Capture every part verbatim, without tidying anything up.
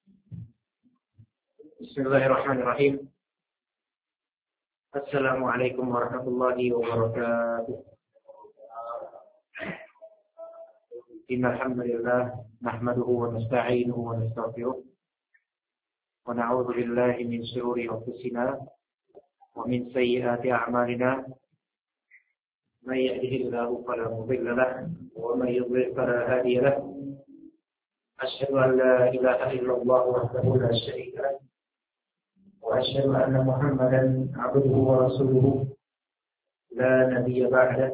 Bismillahirrahmanirrahim. Assalamualaikum warahmatullahi wabarakatuh. Innal hamdalillah nahmaduhu wa nasta'inuhu wa nastaghfiruh wa na'udzu billahi min shururi anfusina wa min sayyiati a'malina. May yahdihillahu fala mudilla lahu wa may yudlil fala hadiya lahu. Asyhadu an la ilaha illallah wahdahu la syarika lahu وأشهد أن محمدا عبده ورسوله لا نبي بعده.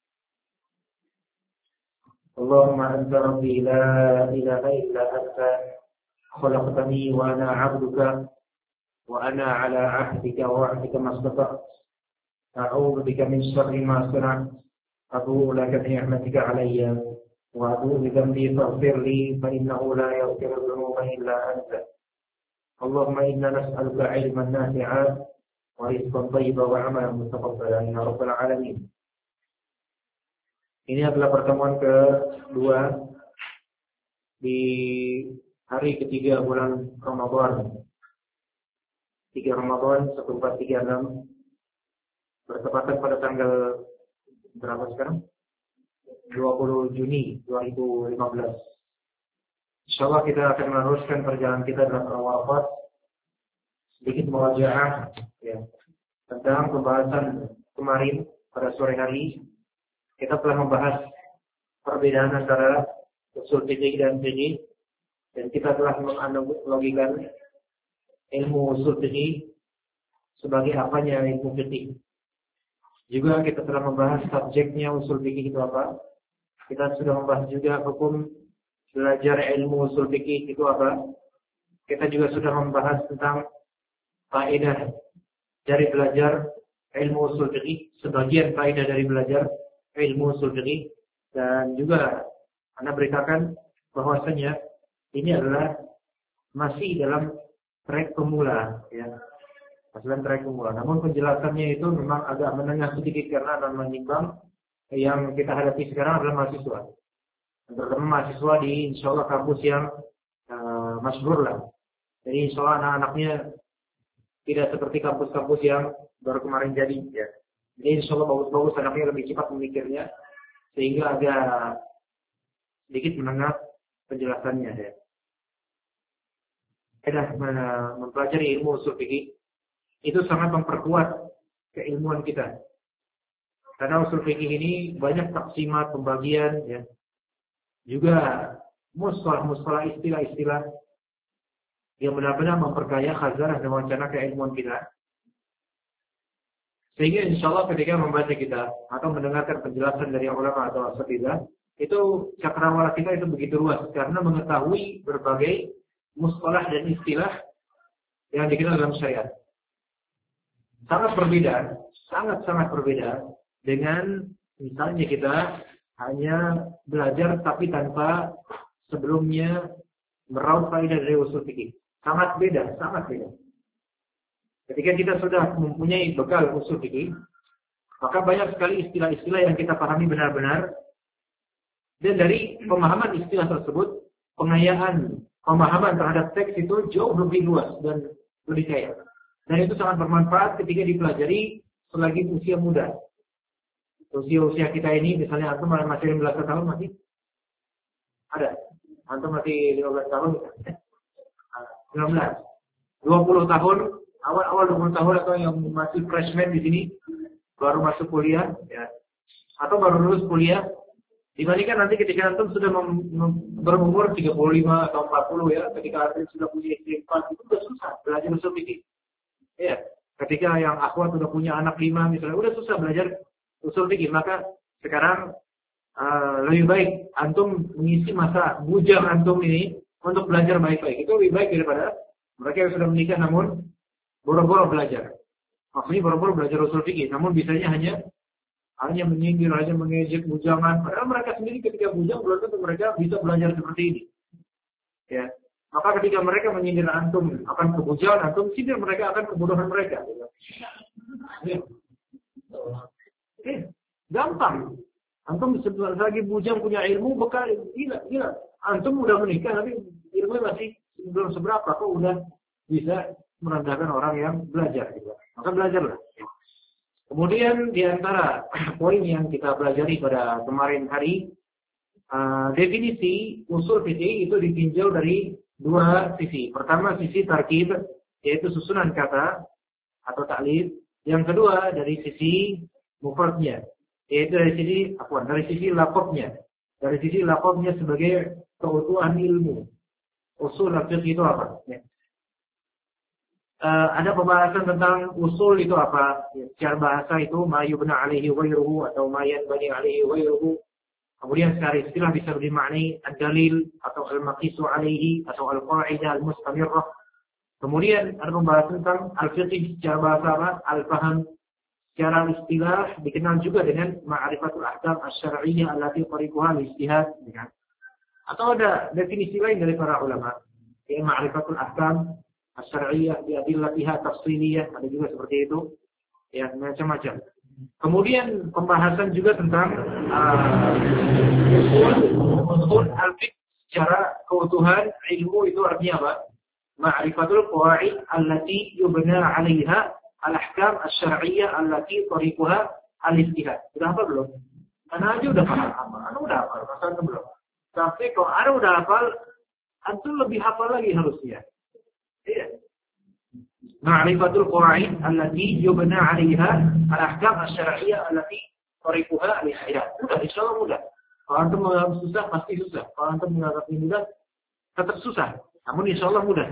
اللهم أنت ربي لا إله إلا أنت خلقتني وأنا عبدك وأنا على عهدك ووعدك ما استطعت أعوذ بك من شر ما صنعت أبوء لك بنعمتك علي وأبوء بذنبي فاغفر لي فإنه لا يغفر الذنوب إلا أنت. Allahumma inna nas'aluka ilman nafi'a wa rizqan thayyiban wa 'amalan mutaqabbalan ya rabbal alamin. Ini adalah pertemuan kedua di hari ketiga bulan Ramadan. tiga Ramadan seribu empat ratus tiga puluh enam bertepatan pada tanggal berapa sekarang? dua puluh Juni dua ribu lima belas. Insyaallah kita akan meneruskan perjalanan kita dalam Ramadan, sedikit muwajaah ya, tentang pembahasan kemarin pada sore hari. Kita telah membahas perbedaan antara usul fikih dan fikih, dan kita telah menganalogikan ilmu usul fikih sebagai apanya ilmu fikih. Juga kita telah membahas subjeknya usul fikih itu apa. Kita sudah membahas juga hukum belajar ilmu usul fikih itu apa. Kita juga sudah membahas tentang faedah dari belajar ilmu usul fikih, sebagian faedah dari belajar ilmu usul fikih, dan juga Anda beritakan bahwasanya ini adalah masih dalam track pemula ya. Masih dalam track pemula. Namun penjelasannya itu memang agak menengah sedikit karena akan menimbang yang kita hadapi sekarang adalah mahasiswa. Terutama mahasiswa di insya Allah kampus yang uh, masyhur lah. Jadi insya Allah anak-anaknya tidak seperti kampus-kampus yang baru kemarin jadi ya. Jadi insya Allah bagus-bagus anaknya lebih cepat memikirnya sehingga agak sedikit menengah penjelasannya ya. Kita mempelajari ilmu usul fikih itu sangat memperkuat keilmuan kita. Karena usul fikih ini banyak taksimat pembagian ya. Juga mustalah-mustalah istilah-istilah yang benar-benar memperkaya khazanah dan wacana keilmuan kita. Sehingga insya Allah ketika membaca kita atau mendengarkan penjelasan dari ulama atau asatidzah, itu cakrawala kita itu begitu luas karena mengetahui berbagai mustalah dan istilah yang dikenal dalam syariat. Sangat berbeda, sangat-sangat berbeda dengan misalnya kita hanya belajar tapi tanpa sebelumnya meraup faedah dari usul fikih. Sangat beda, sangat beda. Ketika kita sudah mempunyai bekal usul fikih, maka banyak sekali istilah-istilah yang kita pahami benar-benar. Dan dari pemahaman istilah tersebut, pengayaan pemahaman terhadap teks itu jauh lebih luas dan lebih kaya. Dan itu sangat bermanfaat ketika dipelajari selagi usia muda. Usia-usia kita ini, misalnya antum masih lima belas tahun masih ada. Antum masih lima belas tahun, sembilan belas, dua puluh tahun, awal-awal dua puluh tahun atau yang masih freshman di sini, baru masuk kuliah, ya, atau baru lulus kuliah. Dibandingkan nanti ketika antum sudah berumur tiga puluh lima atau empat puluh ya, ketika antum sudah punya istri empat, itu sudah susah belajar usul fikih. Ya, ketika yang akhwat sudah punya anak lima misalnya, udah susah belajar usul fikih, maka sekarang uh, lebih baik antum mengisi masa bujang antum ini untuk belajar baik-baik. Itu lebih baik daripada mereka yang sudah menikah namun boro-boro belajar. Maksudnya boro-boro belajar usul fikih, namun bisanya hanya hanya menyindir, hanya mengejek bujangan. Padahal mereka sendiri ketika bujang belum tentu mereka bisa belajar seperti ini. Ya, maka ketika mereka menyindir antum akan kebujangan antum, sindir mereka akan kebodohan mereka. Ya. Eh, gampang. Antum lagi bujang punya ilmu bekal gila, gila. Antum udah menikah tapi ilmu masih belum seberapa kok udah bisa merendahkan orang yang belajar gitu. Maka belajarlah. Kemudian di antara poin yang kita pelajari pada kemarin hari, uh, definisi usul fikih itu ditinjau dari dua sisi. Pertama sisi tarkib, yaitu susunan kata atau taklif. Yang kedua dari sisi mufradnya, yaitu dari sisi apa? Dari sisi lafadznya. Dari sisi lafadznya sebagai keutuhan ilmu. Usul fikih itu apa? Ya. Uh, ada pembahasan tentang usul itu apa? Ya, secara bahasa itu ma yubna alaihi ghairuhu atau ma yanbani alaihi ghairuhu. Kemudian secara istilah bisa dimaknai ad-dalil atau al-maqisu alaihi atau al-qa'idah al-mustamirrah. Kemudian ada pembahasan tentang al-fiqh secara bahasa apa? Al-faham. Secara istilah dikenal juga dengan ma'rifatul ahkam asy-syar'iyyah allati tariquha al-ijtihad. Atau ada definisi lain dari para ulama, yaitu ma'rifatul ahkam asy-syar'iyyah bi adillatiha tafsiliyah, ada juga seperti itu. Ya, macam-macam. Kemudian pembahasan juga tentang usul uh, al-fiqh secara keutuhan ilmu itu artinya apa? Ma'rifatul qawaid allati yubna 'alaiha al-ahkam asy-syar'iyyah allati tariquha al-ijtihad. Sudah apa belum? Ana aja udah paham, ana udah hafal, masa belum. Tapi kalau ana udah hafal, antum lebih hafal lagi harusnya. Iya. Ma'rifatul qawaid allati yubna 'alaiha al-ahkam asy-syar'iyyah allati tariquha al-ijtihad. Mudah, insyaallah mudah. Kalau antum menganggap susah pasti susah. Kalau antum menganggap mudah tetap susah. Namun insyaallah mudah.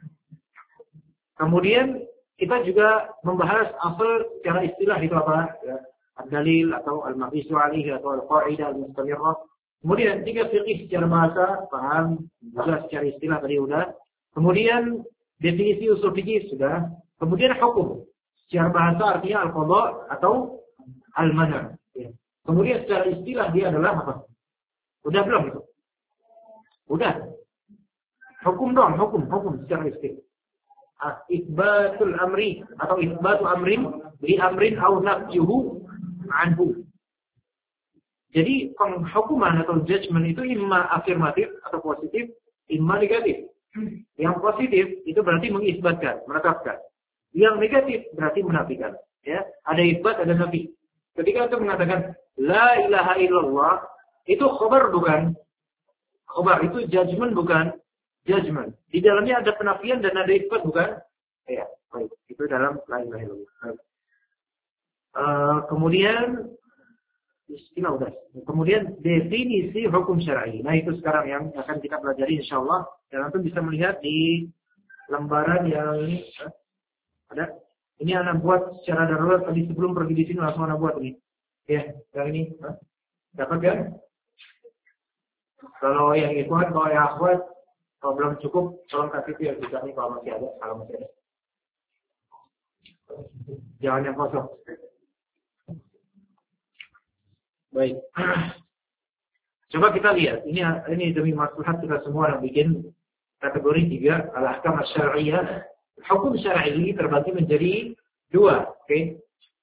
Kemudian kita juga membahas asal secara istilah itu apa? Ya, ad-dalil atau al-maqisu alaihi atau al-qa'idah al-mustamirrah. Kemudian tiga fikih secara bahasa, paham, juga secara istilah tadi udah. Kemudian definisi usul fikih sudah. Kemudian hukum. Secara bahasa artinya al-qadha atau al-mana'. Ya. Kemudian secara istilah dia adalah apa? Udah belum itu? Udah. Hukum dong, hukum, hukum secara istilah. Isbatul amri atau isbatu amrin li amrin au nafyuhu anhu. Jadi penghukuman atau judgment itu imma afirmatif atau positif, imma negatif. Yang positif itu berarti mengisbatkan, menetapkan. Yang negatif berarti menafikan. Ya, ada isbat, ada nafi. Ketika itu mengatakan la ilaha illallah, itu khabar bukan? Khabar itu judgment bukan? Judgment. Di dalamnya ada penafian dan ada isbat bukan? Ya, baik. Itu dalam la ilaha illallah. Uh, kemudian istilah udah. Kemudian definisi hukum syar'i. Nah, itu sekarang yang akan kita pelajari insyaallah. Dan nanti bisa melihat di lembaran yang ini ada. Ini anak buat secara darurat tadi sebelum pergi di sini langsung anak buat ini. Ya, yang ini. Dapat kan? Kalau yang ikhwan, kalau yang akhwat, kalau belum cukup, tolong kasih itu yang juga nih kalau masih ada, kalau masih ada. Jangan yang kosong. Baik. Coba kita lihat. Ini ini demi maslahat kita semua yang bikin kategori tiga al-ahkam asy-syar'iyyah. Hukum syar'i ini terbagi menjadi dua, oke? Okay?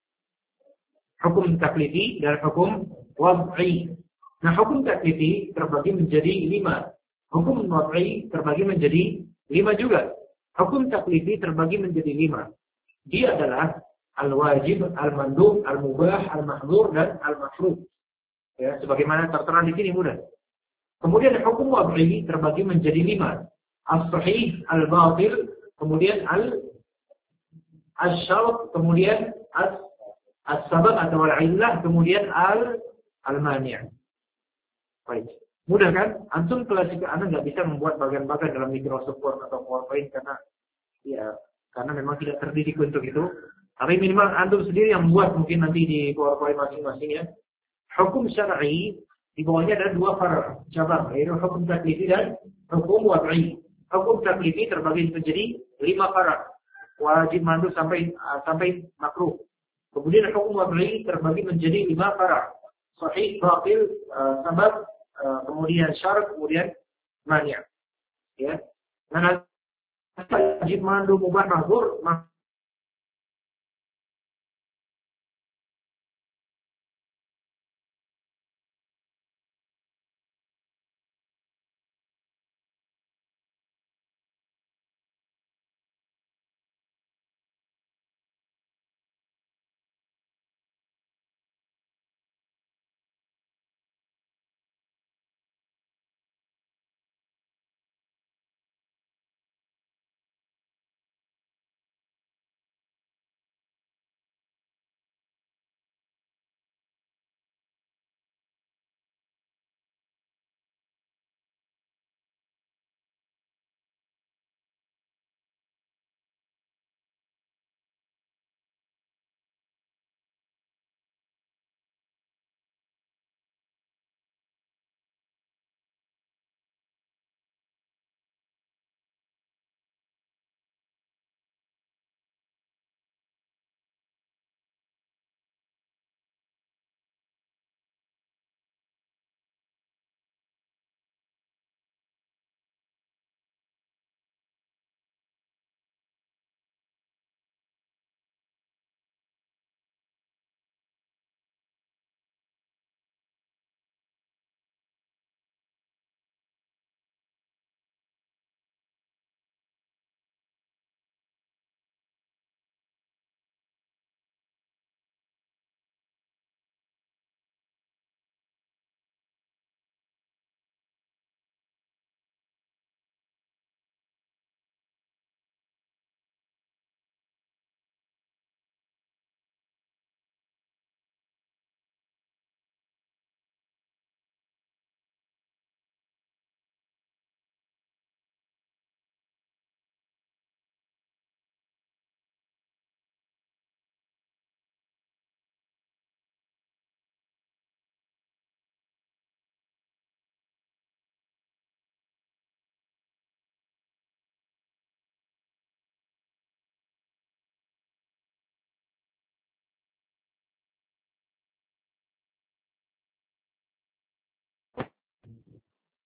Hukum taklifi dan hukum wad'i. Nah, hukum taklifi terbagi menjadi lima. Hukum wad'i terbagi menjadi lima juga. Hukum taklifi terbagi menjadi lima. Dia adalah al-wajib, al-mandub, al-mubah, al-mahdzur dan al-makruh. Ya, sebagaimana tertera di sini mudah. Kemudian hukum wad'i terbagi menjadi lima. As-sahih, al-batil, kemudian al-syarat, kemudian as-sabab atau al-illah, kemudian al-mani'. Baik. Mudah kan? Antum kelas Anda nggak bisa membuat bagian-bagian dalam Microsoft Word atau PowerPoint karena ya karena memang tidak terdidik untuk itu. Tapi minimal antum sendiri yang membuat mungkin nanti di PowerPoint masing-masing ya. Hukum syar'i di bawahnya ada dua far cabang, yaitu hukum taklifi dan hukum wad'i. Hukum taklifi terbagi menjadi lima far, wajib, mandub sampai uh, sampai makruh. Kemudian hukum wad'i terbagi menjadi lima far, sahih, batil, uh, sabab, uh, kemudian syarat, kemudian mani'. Ya. Nah, wajib, mandub, mubah, mahdzur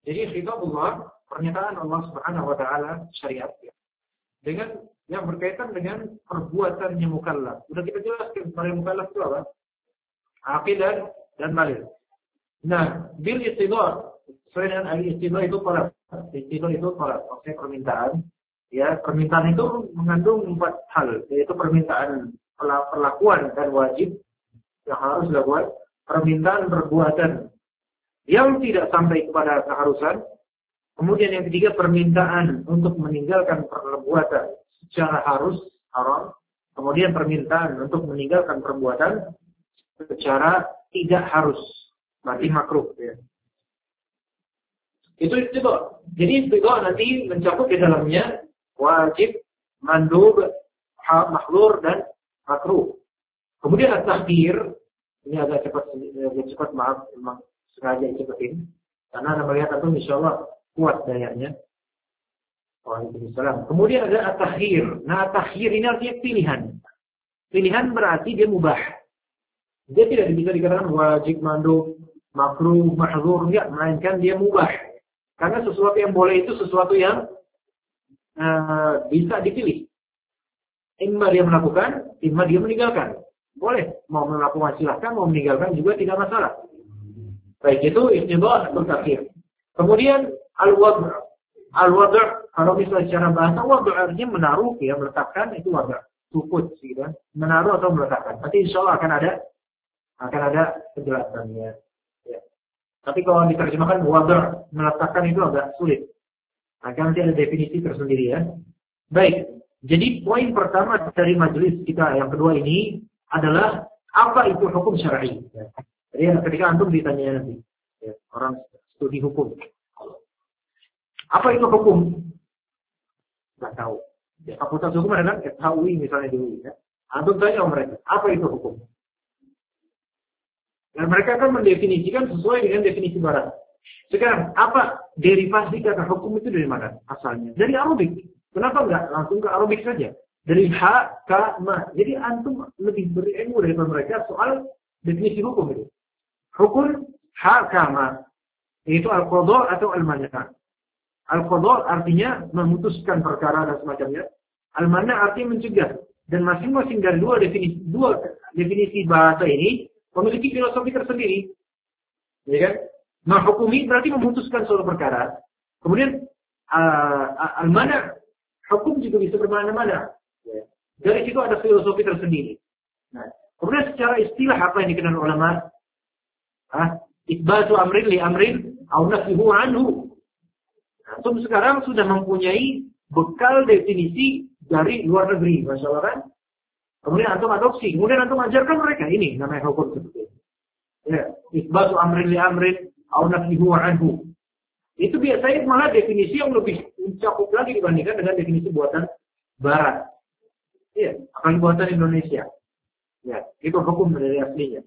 Jadi khitabullah, pernyataan Allah Subhanahu wa taala syariat ya. Dengan yang berkaitan dengan perbuatannya mukallaf. Sudah kita jelaskan para mukallaf itu apa? Aqil dan, dan baligh. Nah, bil istidhar, sesuai dengan al-istidhar itu talab. Istidhar itu talab, maksudnya permintaan. Ya, permintaan itu mengandung empat hal, yaitu permintaan perlakuan dan wajib yang harus dilakukan, permintaan perbuatan yang tidak sampai kepada keharusan. Kemudian yang ketiga, permintaan untuk meninggalkan perbuatan secara harus, haram. Kemudian permintaan untuk meninggalkan perbuatan secara tidak harus, berarti makruh. Ya. Itu istidhar. Jadi istidhar nanti mencakup di dalamnya wajib, mandub, mahdhur dan makruh. Kemudian at-takhir, ini agak cepat, agak cepat maaf, memang sengaja cepatin, karena anda melihat itu insyaallah kuat dayanya. Waalaikumsalam. Kemudian ada at-takhir. Nah, at-takhir ini artinya pilihan. Pilihan berarti dia mubah. Dia tidak bisa dikatakan wajib, mandub, makruh, mahdzur, enggak, melainkan dia mubah. Karena sesuatu yang boleh itu sesuatu yang uh, bisa dipilih. Imma dia melakukan, imma dia meninggalkan. Boleh, mau melakukan silahkan, mau meninggalkan juga tidak masalah. Baik, itu istidhar atau takhir. Kemudian al-wad'. Al-wad' kalau misalnya secara bahasa wad' artinya menaruh, ya meletakkan, itu wad'. Sukut gitu. Menaruh atau meletakkan. Nanti insyaallah akan ada akan ada penjelasannya. Ya. Tapi kalau diterjemahkan wad', meletakkan itu agak sulit. Akan nanti ada definisi tersendiri ya. Baik. Jadi poin pertama dari majelis kita yang kedua ini adalah apa itu hukum syar'i. Ya. Jadi ketika antum ditanya nanti, ya, orang studi hukum, apa itu hukum? Nggak tahu. Ya, fakultas hukum adalah F H U I misalnya dulu. Ya. Antum tanya mereka, apa itu hukum? Dan mereka akan mendefinisikan sesuai dengan definisi barat. Sekarang, apa derivasi kata hukum itu dari mana asalnya? Dari Arabik. Kenapa enggak langsung ke Arabik saja? Dari ha, ka, ma. Jadi antum lebih berilmu daripada mereka soal definisi hukum itu. Hukum ha, ka, ma. Yaitu al-qadha atau al-mana'. Al-qadha artinya memutuskan perkara dan semacamnya. Al-mana' artinya mencegah. Dan masing-masing dari dua definisi dua definisi bahasa ini memiliki filosofi tersendiri. Ya kan? Menghukumi berarti memutuskan suatu perkara. Kemudian uh, al-mana', hukum juga bisa bermana-mana. Ya. Dari situ ada filosofi tersendiri. Nah, kemudian secara istilah apa yang dikenal ulama? Ah, Itsbatu amrin li amrin au nafyuhu anhu. Antum sekarang sudah mempunyai bekal definisi dari luar negeri, Masya Allah kan? Kemudian antum adopsi, kemudian antum ajarkan mereka, ini namanya hukum seperti itu. Ya, itsbatu amrin li amrin au nafyuhu anhu. Itu biasanya malah definisi yang lebih mencakup lagi dibandingkan dengan definisi buatan barat. Iya, akan buatan Indonesia. Ya, itu hukum dari aslinya.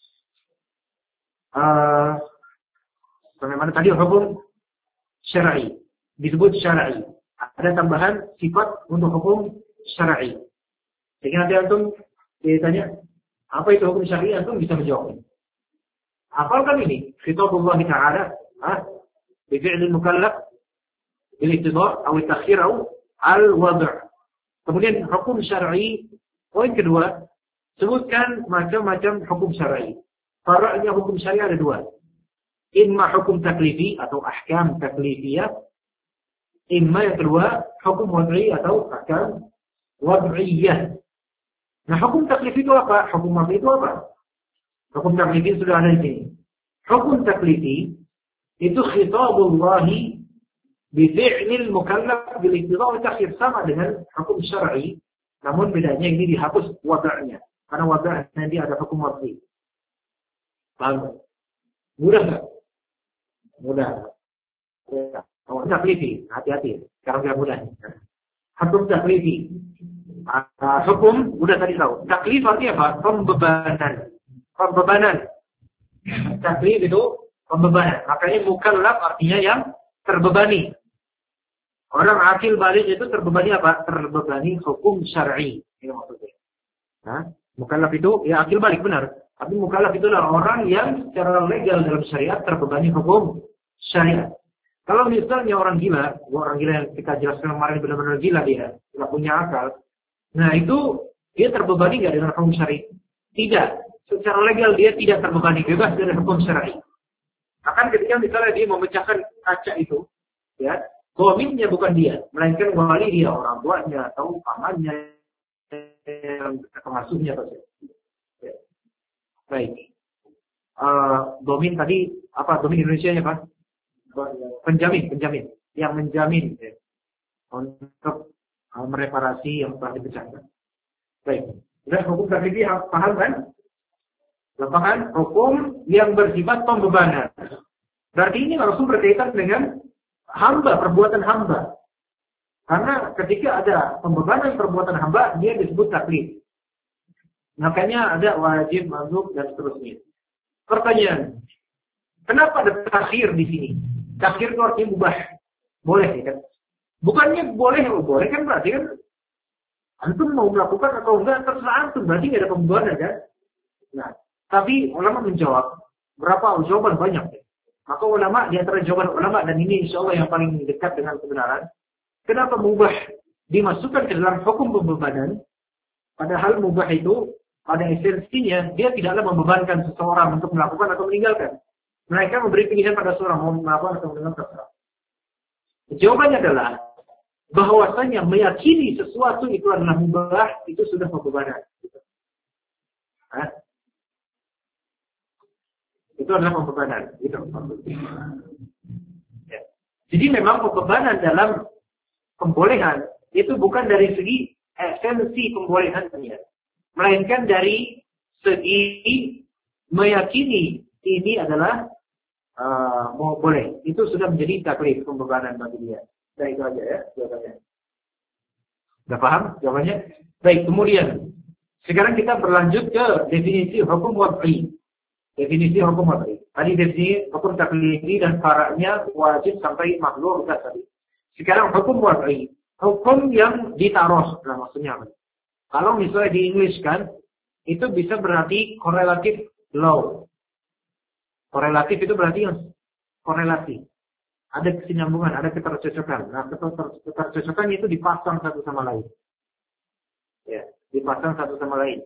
Uh, bagaimana tadi hukum syar'i disebut syar'i. Ada tambahan sifat untuk hukum syar'i. Jadi nanti antum ditanya apa itu hukum syar'i, antum bisa menjawab. Hafalkan ini, khitabullah ta'ala, ah, bi fi'lil mukallaf bil iktidar atau takhir atau al-wad'. Kemudian hukum syar'i, poin kedua, sebutkan macam-macam hukum syar'i. Fara'nya hukum syar'i ada dua. Imma hukum taklifi atau ahkam taklifiyah. Imma yang kedua hukum wad'i atau ahkam wad'iyah. Nah, hukum taklifi itu apa? Hukum wad'i itu apa? Hukum taklifi sudah ada di sini. Hukum taklifi itu khitabullahi bi fi'lil mukallaf bil iktidar wa takhir, sama dengan hukum syar'i, namun bedanya ini dihapus wad'nya. Karena wad'nya nanti ada hukum wad'i. Paham? Mudah enggak? Mudah. Ya. Oh, taklifi, hati-hati. Sekarang enggak mudah. Hukum taklifi. Uh, hukum udah tadi tahu. Taklif artinya apa? Pembebanan. Pembebanan. Taklif itu pembebanan. Makanya mukallaf artinya yang terbebani. Orang akil balik itu terbebani apa? Terbebani hukum syar'i. Ini maksudnya. Nah, mukallaf itu ya akil balik benar. Tapi mukallaf itulah orang yang secara legal dalam syariat terbebani hukum syariat. Kalau misalnya orang gila, orang gila yang kita jelaskan kemarin benar-benar gila dia, tidak punya akal. Nah itu dia terbebani nggak dengan hukum syar'i? Tidak. Secara legal dia tidak terbebani, bebas dari hukum syar'i. Akan ketika misalnya dia memecahkan kaca itu, ya, dhaminnya bukan dia, melainkan wali dia, orang tuanya atau pamannya, pengasuhnya saja. Ya. Baik. Uh, dhamin tadi apa? Dhamin Indonesianya Pak? Penjamin, penjamin, yang menjamin ya, untuk uh, mereparasi yang telah dipecahkan. Baik, sudah hukum taklidi paham kan? Lapangan hukum yang bersifat pembebanan. Berarti ini langsung berkaitan dengan hamba, perbuatan hamba. Karena ketika ada pembebanan perbuatan hamba, dia disebut taklid. Makanya ada wajib, mandub dan seterusnya. Pertanyaan, kenapa ada takhir di sini? Takhir itu artinya mubah. Boleh ya kan? Bukannya boleh, oh boleh kan berarti kan antum mau melakukan atau enggak terserah antum, berarti enggak ada pembebanan kan? Nah, tapi ulama menjawab, berapa jawaban banyak ya. Maka ulama di antara jawaban ulama dan ini insyaallah yang paling dekat dengan kebenaran, kenapa mubah dimasukkan ke dalam hukum pembebanan? Padahal mubah itu pada esensinya dia tidaklah membebankan seseorang untuk melakukan atau meninggalkan. Mereka memberi pilihan pada seorang mau melakukan atau meninggalkan terserah. Jawabannya adalah bahwasanya meyakini sesuatu itu adalah mubah itu sudah pembebanan. Hah? Itu adalah pembebanan. Gitu. Ya. Jadi memang pembebanan dalam pembolehan itu bukan dari segi esensi pembolehannya, melainkan dari segi meyakini ini adalah uh, mau boleh. Itu sudah menjadi taklif pembebanan bagi dia. Nah itu aja ya jawabannya. Sudah paham jawabannya? Baik, kemudian sekarang kita berlanjut ke definisi hukum wad'i. Definisi hukum wad'i. Tadi definisi hukum taklifi dan faraknya wajib sampai makhluk sudah tadi. Sekarang hukum wad'i. Hukum yang ditaruh. Nah, maksudnya apa? Kalau misalnya di English kan, itu bisa berarti correlative law. Korelatif itu berarti yang korelasi. Ada kesinambungan, ada ketercocokan. Nah, ketercocokan itu dipasang satu sama lain. Ya, dipasang satu sama lain.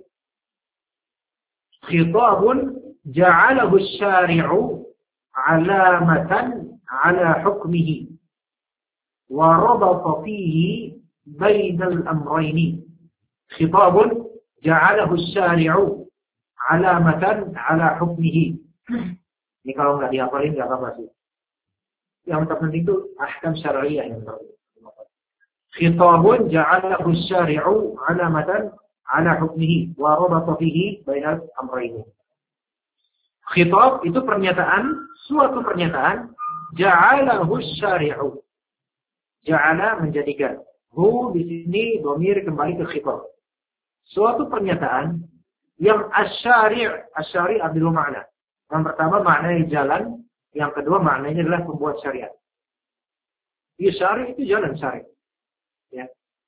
Khitabun ja'alahu syari'u alamatan ala hukmihi wa rabata fihi bainal amrayni. Khitabun ja'alahu syari'u alamatan ala hukmihi. Ini kalau nggak dihafalin nggak apa-apa sih. Yang terpenting itu ahkam syar'iyyah yang terpenting. Khitabun ja'alahu syari'u alamatan ala hukmihi wa rabata fihi bainal amrayni. Khitab itu pernyataan, suatu pernyataan ja'alahu syari'u. Ja'ala menjadikan. Hu di sini dhamir kembali ke khitab. Suatu pernyataan yang asy-syari', asy-syari' adalah makna. Yang pertama maknanya jalan, yang kedua maknanya adalah pembuat syariat. Ya, syari itu jalan syari. Ya.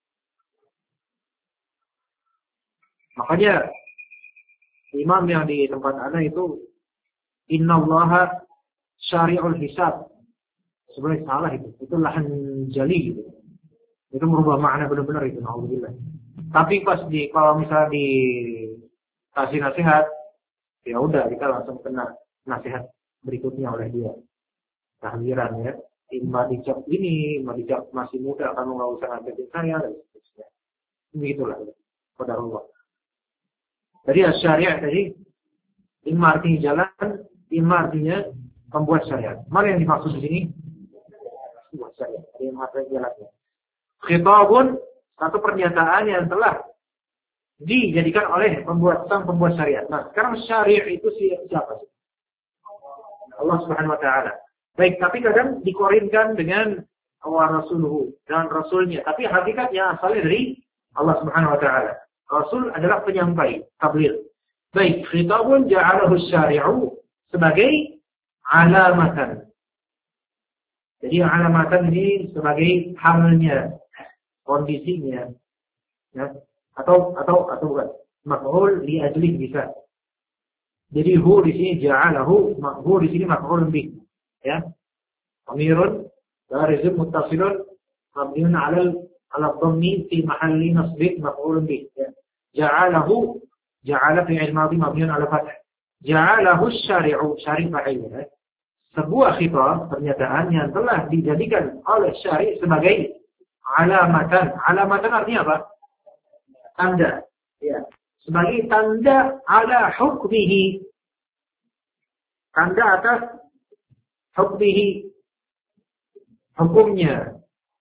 Makanya imam yang di tempat ana itu innallaha syari'ul hisab. Sebenarnya salah itu. Itu lahan jali gitu. Itu merubah makna benar-benar itu. Alhamdulillah. Tapi pas di kalau misalnya di kasih nasihat, ya udah kita langsung kena nasihat berikutnya oleh dia. Tahliran ya. Imma dicap ini, imma dicap masih muda, kamu nggak usah ngajakin saya, dan seterusnya. Begitulah. Qadarullah. Jadi syariat tadi, imma artinya jalan, imma artinya pembuat syariat. Mana yang dimaksud di sini? Pembuat syariat. Ada yang artinya jalannya. Khitabun, satu pernyataan yang telah dijadikan oleh pembuat sang pembuat syariat. Nah, sekarang syariat itu siapa sih? Allah Subhanahu wa taala. Baik, tapi kadang dikorinkan dengan wa rasuluhu dan rasulnya, tapi hakikatnya asalnya dari Allah Subhanahu wa taala. Rasul adalah penyampai, tabligh. Baik, khitabun ja'alahu syari'u sebagai alamatan. Jadi alamatan ini sebagai halnya, kondisinya, ya. Atau atau atau bukan maf'ul li ajli bisa. Jadi hu di sini ja'alahu, hu di sini maf'ul bih, ya. Amirun Barizun muttasilun mabniun 'alal 'ala dhammi fi mahalli nasbin maf'ulun bih. Ja'alahu ja'ala fi'il madhi mabniun 'ala fath. Ja'alahu asy-syari'u syari' fa'il. Sebuah khitab, pernyataan yang telah dijadikan oleh syari' sebagai alamatan. Alamatan artinya apa? Tanda. Ya. Sebagai tanda ala hukmihi. Tanda atas hukmihi. Hukumnya.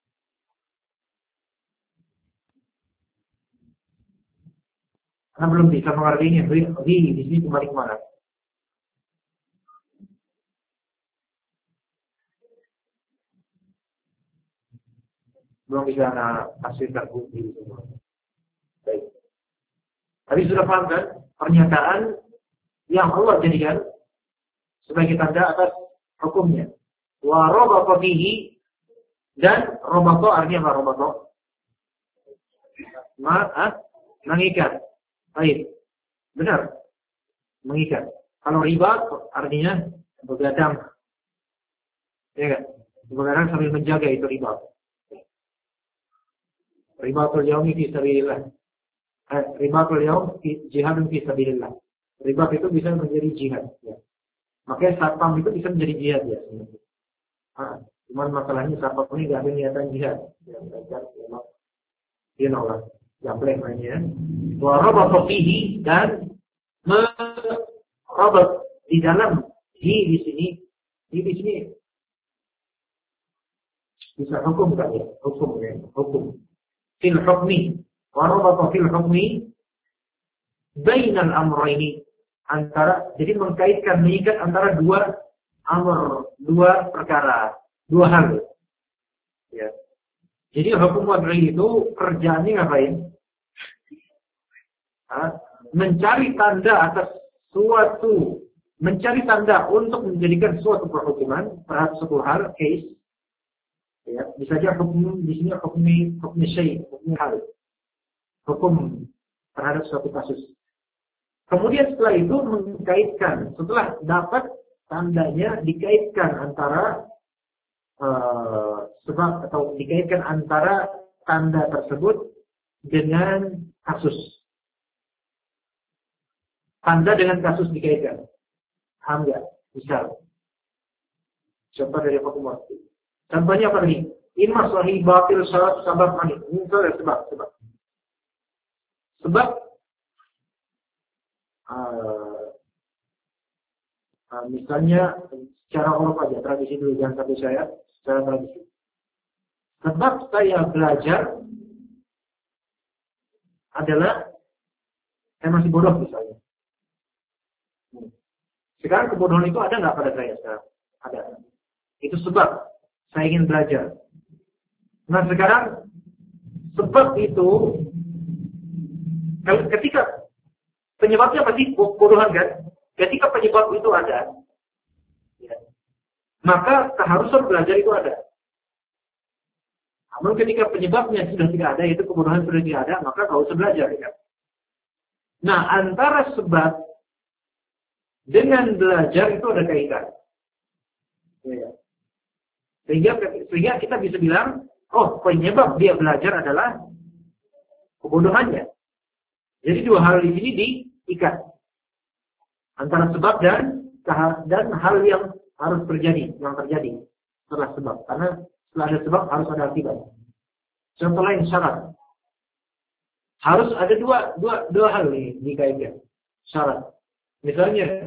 Karena belum bisa mengartinya. Di, di sini kembali kemana? Belum bisa kasih terbukti semua. Baik. Tadi sudah paham kan? Pernyataan yang Allah jadikan sebagai tanda atas hukumnya. Wa rabata bihi, dan rabata artinya apa rabata? Ma, mengikat. Baik. Benar. Mengikat. Kalau riba artinya begadang. Ya kan? Begadang sambil menjaga itu riba. Ribatul yaumi fi sabilillah. Eh, ribatul yaum jihadun fi sabilillah. Riba itu bisa menjadi jihad. Ya. Makanya satpam itu bisa menjadi jihad ya. Ah, cuman masalahnya satpam ini nggak ada niatan jihad. Ya, belajar, ya, dia nolak. Jamplek mainnya. Wa rabata fihi, dan merabat di dalam hi di sini, hi di sini bisa hukum kan ya? Hukum ya, hukum. Fil hukmi, wa rabata fil hukmi bainal amrayni, antara, jadi mengkaitkan, mengikat antara dua amr, dua perkara, dua hal. Ya. Jadi hukum wad'i itu kerjaannya ngapain? Ha? Mencari tanda atas suatu, mencari tanda untuk menjadikan suatu perhukuman terhadap suatu hal, case. Ya, bisa saja hukum di sini hukum hukum syai', hukum hal, hukum terhadap suatu kasus. Kemudian setelah itu mengkaitkan, setelah dapat tandanya dikaitkan antara uh, sebab atau dikaitkan antara tanda tersebut dengan kasus. Tanda dengan kasus dikaitkan. Paham enggak? Misal. Contoh dari hukum waktu. Contohnya apa tadi? Imma sahih batil syarat sabab mani. Ini soal sebab, sebab. Sebab uh, uh, misalnya secara uruf aja, tradisi dulu, jangan sampai saya secara tradisi. Sebab saya belajar adalah saya masih bodoh misalnya. Sekarang kebodohan itu ada nggak pada saya sekarang? Ada. Itu sebab saya ingin belajar. Nah sekarang sebab itu ketika penyebabnya pasti kebodohan kan? Ketika penyebab itu ada, ya, maka keharusan belajar itu ada. Namun ketika penyebabnya sudah tidak ada, yaitu kebodohan sudah tidak ada, maka nggak usah belajar. Ya. Nah antara sebab dengan belajar itu ada kaitan. Ya. Sehingga, sehingga kita bisa bilang, oh penyebab dia belajar adalah kebodohannya. Jadi dua hal di sini diikat antara sebab dan dan hal yang harus terjadi, yang terjadi setelah sebab. Karena setelah ada sebab harus ada akibat. Contoh lain syarat. Harus ada dua dua dua hal nih dikaitkan. Syarat. Misalnya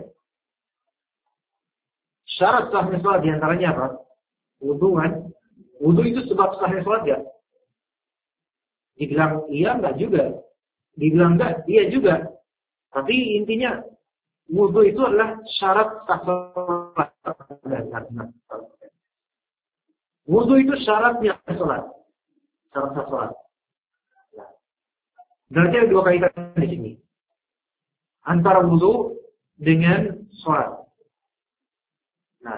syarat sahnya salat diantaranya apa? Wudu kan? Wudu itu sebab sahnya salat ya? Dibilang iya enggak juga. Dibilang enggak, iya juga. Tapi intinya wudu itu adalah syarat sah salat. Wudu itu syaratnya salat. Syarat sah salat. Berarti ada dua kaitan di sini. Antara wudu dengan salat. Nah,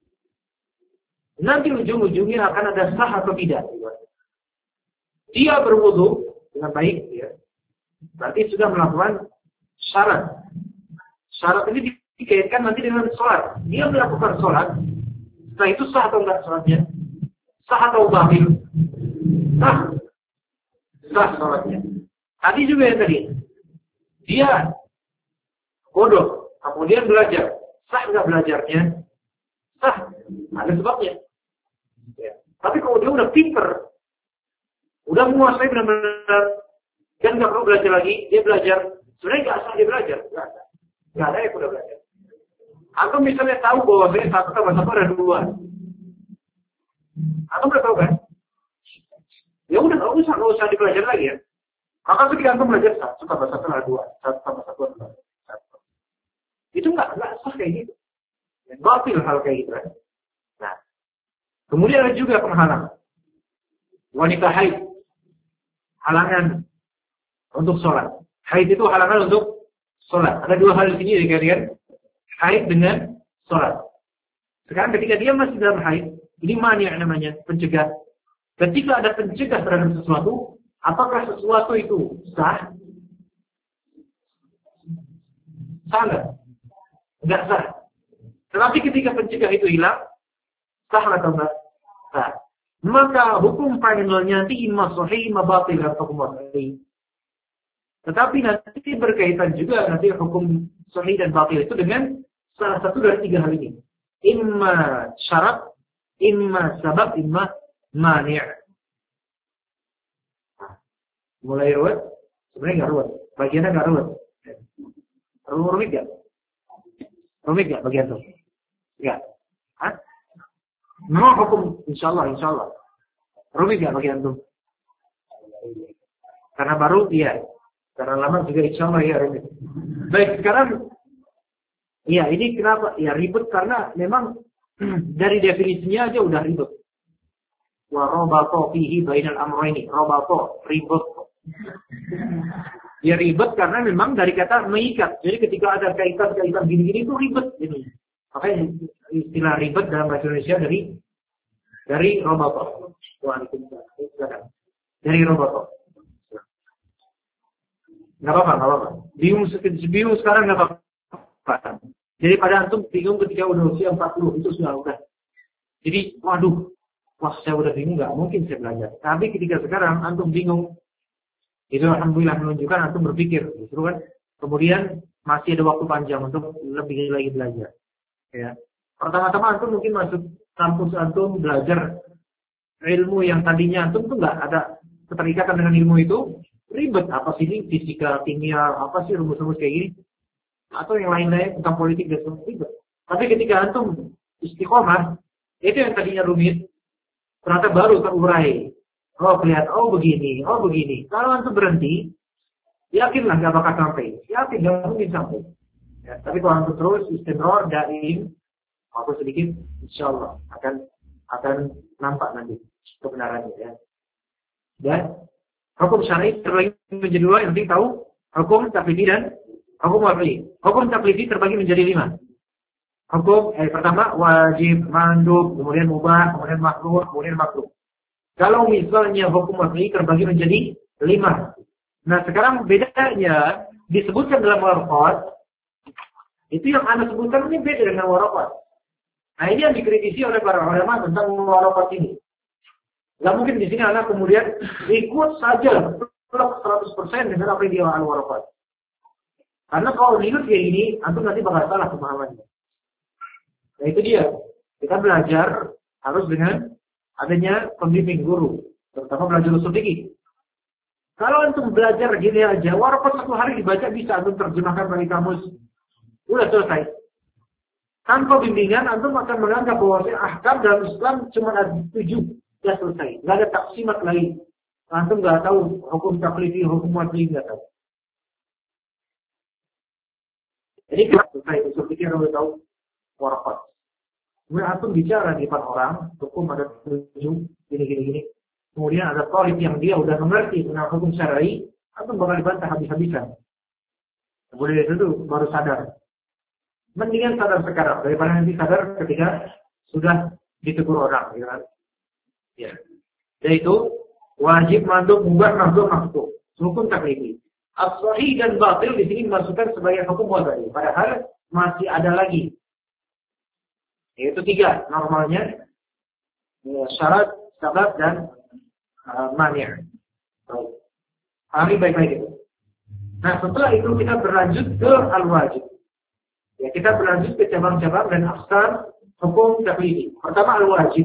nanti ujung-ujungnya akan ada sah atau tidak. Dia berwudu dengan baik, ya. Berarti sudah melakukan syarat. Syarat ini dikaitkan nanti dengan sholat. Dia melakukan sholat, setelah itu sah atau enggak sholatnya? Sah atau batil? Sah. Sah sholatnya. Tadi juga yang tadi. Dia bodoh, kemudian belajar. Sah nggak belajarnya? Sah. Ada sebabnya. Ya. Tapi kalau dia udah pinter, udah menguasai benar-benar, dan nggak perlu belajar lagi, dia belajar. Sebenarnya nggak asal dia belajar. Nggak ada. Nggak ada yang udah belajar. Atau misalnya tahu bahwa saya satu tambah satu ada dua. Atau udah tahu kan? Ya udah nggak usah, nggak usah dipelajari lagi ya. Maka ketika antum belajar satu tambah satu adalah dua, satu tambah satu adalah satu. Itu nggak nggak sah kayak gitu. Batil hal kayak gitu kan. Nah, kemudian ada juga penghalang. Wanita haid, halangan untuk sholat. Haid itu halangan untuk sholat. Ada dua hal di sini dikatakan haid dengan sholat. Sekarang ketika dia masih dalam haid, ini mani namanya, pencegah. Ketika ada pencegah terhadap sesuatu, apakah sesuatu itu sah? Sah nggak? Nggak sah. Tetapi ketika pencegah itu hilang, sah atau enggak? Sah. Maka hukum finalnya nanti imma sahih, imma batil atau hukum sahih. Tetapi nanti berkaitan juga nanti hukum sahih dan batil itu dengan salah satu dari tiga hal ini. Imma syarat, imma sabab, imma mani'. Mulai ruwet? Sebenarnya nggak ruwet. Bagiannya nggak ruwet. Rumit nggak? Rumit nggak bagian itu? Nggak. Hah? Memang hukum, insya Allah, insya Allah. Rumit nggak bagian itu? Karena baru, iya. Karena lama juga insya Allah ya rumit. Baik, sekarang, iya ini kenapa? Ya ribet karena memang dari definisinya aja udah ribet. Wa robato fihi bainal amrayni. Robato, ribet. Ya ribet karena memang dari kata mengikat. Jadi ketika ada kaitan-kaitan gini-gini itu ribet ini. Makanya istilah ribet dalam bahasa Indonesia dari dari robato. Waalaikumsalam. Dari robato. Nggak apa-apa, nggak apa-apa. Bingung, bingung sekarang nggak apa-apa. Jadi pada antum bingung ketika udah usia empat puluh itu sudah udah. Jadi waduh, wah saya udah bingung nggak mungkin saya belajar. Tapi ketika sekarang antum bingung, itu alhamdulillah menunjukkan antum berpikir, justru kan. Kemudian masih ada waktu panjang untuk lebih lagi belajar. Ya. Pertama-tama antum mungkin masuk kampus antum belajar ilmu yang tadinya antum tuh nggak ada keterikatan dengan ilmu itu, ribet apa sih ini fisika, kimia, apa sih rumus-rumus kayak gini, atau yang lain-lain tentang politik dan semua ribet. Tapi ketika antum istiqomah, itu yang tadinya rumit, ternyata baru terurai. Oh kelihatan, oh begini, oh begini. Kalau antum berhenti, yakinlah nggak bakal sampai. Yakin nggak mungkin sampai. Ya, tapi kalau antum terus istimror, daim, aku sedikit, insya Allah akan akan nampak nanti kebenarannya ya. Dan hukum syar'i terbagi menjadi dua, yang penting tahu hukum taklidi dan hukum waf'i. Hukum taklidi terbagi menjadi lima. Hukum eh, pertama wajib, mandub, kemudian mubah, kemudian makruh, kemudian makruh. Kalau misalnya hukum waf'i terbagi menjadi lima. Nah sekarang bedanya disebutkan dalam warqat, itu yang anda sebutkan ini beda dengan warqat. Nah ini yang dikritisi oleh para ulama tentang warqat ini. Gak mungkin di sini anak kemudian ikut saja seratus persen dengan apa yang dia al-warqat. Karena kalau ikut kayak gini, antum nanti bakal salah pemahamannya. Nah itu dia. Kita belajar harus dengan adanya pembimbing guru, terutama belajar usul fikih. Kalau antum belajar gini aja, warqat satu hari dibaca bisa antum terjemahkan dari kamus, udah selesai. Tanpa bimbingan, antum akan menganggap bahwa ahkam dalam Islam cuma ada tujuh. Sudah selesai. Nggak ada taksimat lagi. Antum nggak tahu hukum taklidi, hukum wajib nggak tahu. Jadi kita selesai. Usul fikih harus tahu warqat. Kemudian antum bicara di depan orang, hukum ada tujuh, gini gini gini. Kemudian ada thalib yang dia udah mengerti tentang hukum syar'i, antum bakal dibantah habis-habisan. Kemudian itu baru sadar. Mendingan sadar sekarang daripada nanti sadar ketika sudah ditegur orang, ya kan? Ya. Yaitu wajib, mandub, mubah, makruh, makruh. Hukum taklidi. As-sahih dan batil di sini dimasukkan sebagai hukum wada'i. Padahal masih ada lagi. Yaitu tiga normalnya. Ya, syarat, sabab dan uh, mani'. Pahami baik-baik itu. Nah, setelah itu kita berlanjut ke al-wajib. Ya, kita berlanjut ke cabang-cabang dan aqsam hukum taklidi. Pertama al-wajib.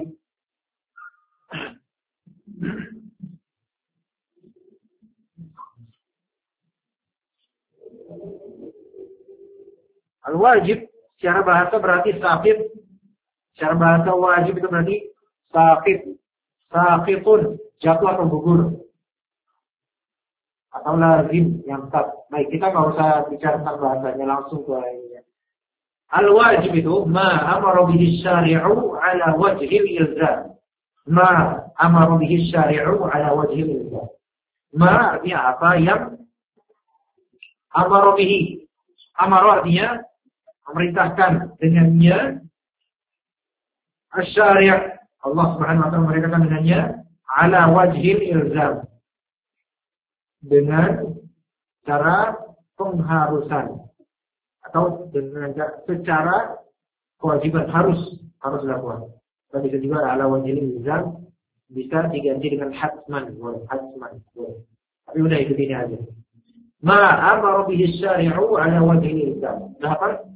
Al-wajib secara bahasa berarti saqit. Secara bahasa wajib itu berarti saqit. Saqitun, jatuh atau gugur. Atau lazim yang tetap. Baik, kita nggak usah bicara tentang bahasanya, langsung ke lainnya. Al-wajib itu ma amara bihi syari'u ala wajhil ilzam. Ma amara bihi syari'u ala wajhil ilzam. Ma artinya apa yang amara bihi. Amara artinya memerintahkan dengannya asy-syari' Allah Subhanahu wa taala memerintahkan dengannya ala wajhil ilzam, dengan cara pengharusan atau dengan secara kewajiban, harus harus dilakukan. Dan bisa juga ala wajhil ilzam bisa diganti dengan hatman, hatman. Tapi udah itu ini aja. Ma amara bihi syari'u ala wajhil ilzam. Dah apa?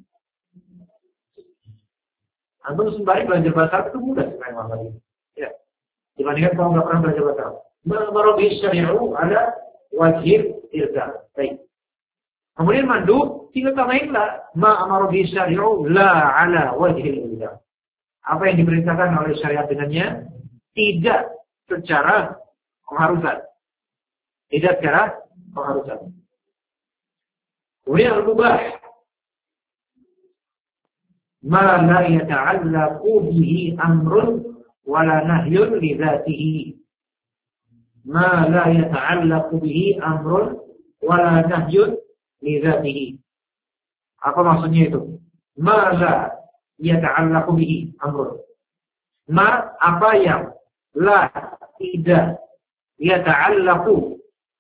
Antum sembari belajar bahasa Arab itu mudah sebenarnya makanya. Ya. Dibandingkan kalau nggak pernah belajar bahasa Arab. Ma amara bihi syari'u ala wajhil ilzam. Baik. Kemudian mandub tinggal tambahinlah ma amara bihi syari'u la ala wajhil ilzam. Apa yang diperintahkan oleh syariat dengannya tidak secara pengharusan. Tidak secara pengharusan. Kemudian al-mubah ma la yata'allaqu bihi amrun wala nahyun li dzatihi. Ma la yata'allaqu bihi amrun wala nahyun li dzatihi. Apa maksudnya itu? Ma la yata'allaqu bihi amrun. Ma apa yang la tidak yata'allaqu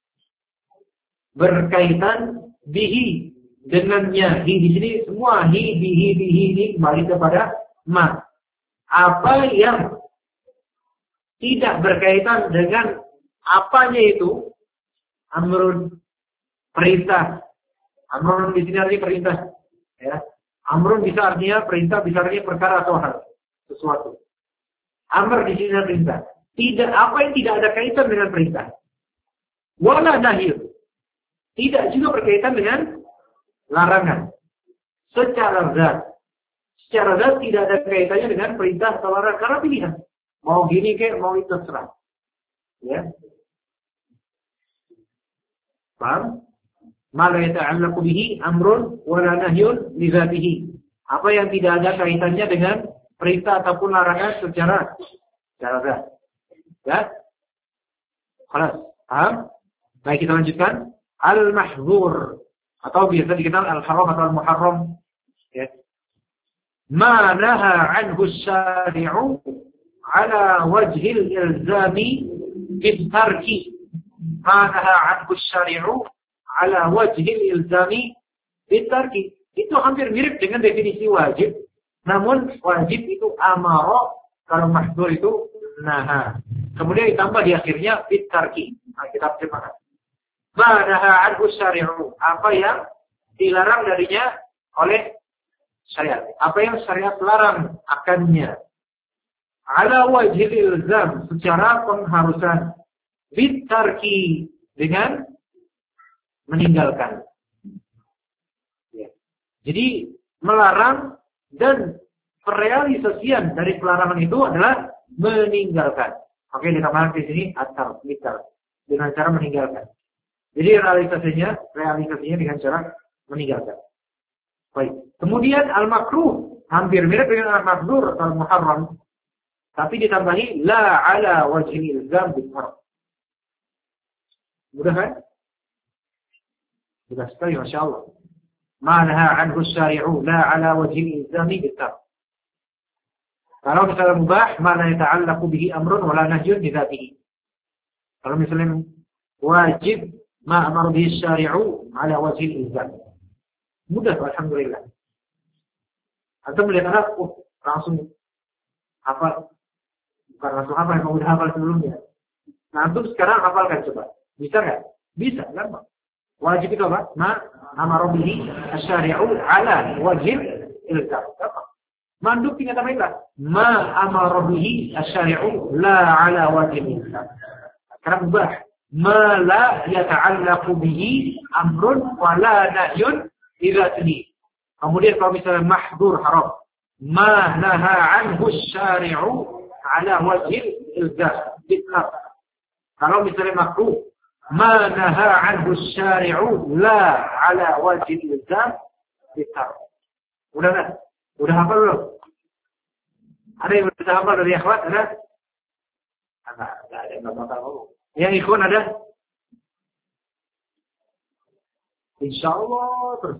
berkaitan bihi dengannya. Hi di sini semua hi bihi bihi ini kembali kepada ma. Apa yang tidak berkaitan dengan apanya itu amrun, perintah. Amrun di sini artinya perintah, ya. Amrun bisa artinya perintah, bisa artinya perkara atau hal, sesuatu. Amr di sini perintah. Tidak, apa yang tidak ada kaitan dengan perintah. Wala nahyun. Tidak juga berkaitan dengan larangan. Secara zat. Secara zat tidak ada kaitannya dengan perintah atau larangan. Karena pilihan. Mau gini kek, mau itu terserah. Ya. Paham? Ma la yata'allaqu bihi amrun wala nahyun li dzatihi. Apa yang tidak ada kaitannya dengan perintah ataupun larangan secara secara zat. Ya? Kelas. Paham? Baik, kita lanjutkan. Al-mahzur atau biasa dikenal al-haram atau al-muharram, ya. Ma naha anhu syari'u ala wajhil ilzami bitarki. Ma naha anhu syari'u ala wajhil ilzami bitarki. Itu hampir mirip dengan definisi wajib. Namun wajib itu amara, kalau mahzur itu naha. Kemudian ditambah di akhirnya bitarki. Nah, kita terjemahkan. Ma naha anhu syari'u, apa yang dilarang darinya oleh syariat. Apa yang syariat larang akannya. Ala wajhil ilzam, secara pengharusan. Bitarki, dengan meninggalkan. Ya. Jadi melarang dan perealisasian dari pelarangan itu adalah meninggalkan. Oke, ditambahkan di sini atar, bitar, dengan cara meninggalkan. Jadi realisasinya, realisasinya dengan cara meninggalkan. Baik. Kemudian al-makruh, hampir mirip dengan al-mahdzur atau al-muharram, tapi ditambahi la ala wajhil ilzam bil haram. Mudah kan? Mudah sekali, masya Allah. Ma naha anhu syari'u la ala wajhil ilzami bil haram. Kalau misalnya mubah, ma la yata'allaqu bihi amrun wala nahyun bi dzatihi. Kalau misalnya wajib, ma amara bihi syari'u ala wajhil ilzam. Mudah, alhamdulillah. Atau melihat anak, oh, langsung apa Bukan langsung hafal, yang udah hafal sebelumnya. Nah, antum sekarang hafalkan coba. Bisa nggak? Bisa, gampang. Wajib itu apa? Ma amara bihi asy-syari'u ala wajib ilzam. Gampang. Mandub tingkat mereka. Ma amara bihi asy-syari'u la ala wajib ilzam. Sekarang ubah. Ma la yata'allaqu bihi amrun wa la nahyun idza tuni. Kemudian kalau misalnya mahdzur haram. Ma naha anhu asy-syari'u ala wajib ilzam. Bitar. Kalau misalnya makruh, ma naha anhu asy-syari'u la ala wajib ilzam bitar. Udah enggak? Udah hafal belum? Ada yang sudah hafal dari akhwat? Ada? Ada, ada yang enggak bakal ngomong. Yang ikhwan ada? Insyaallah terus.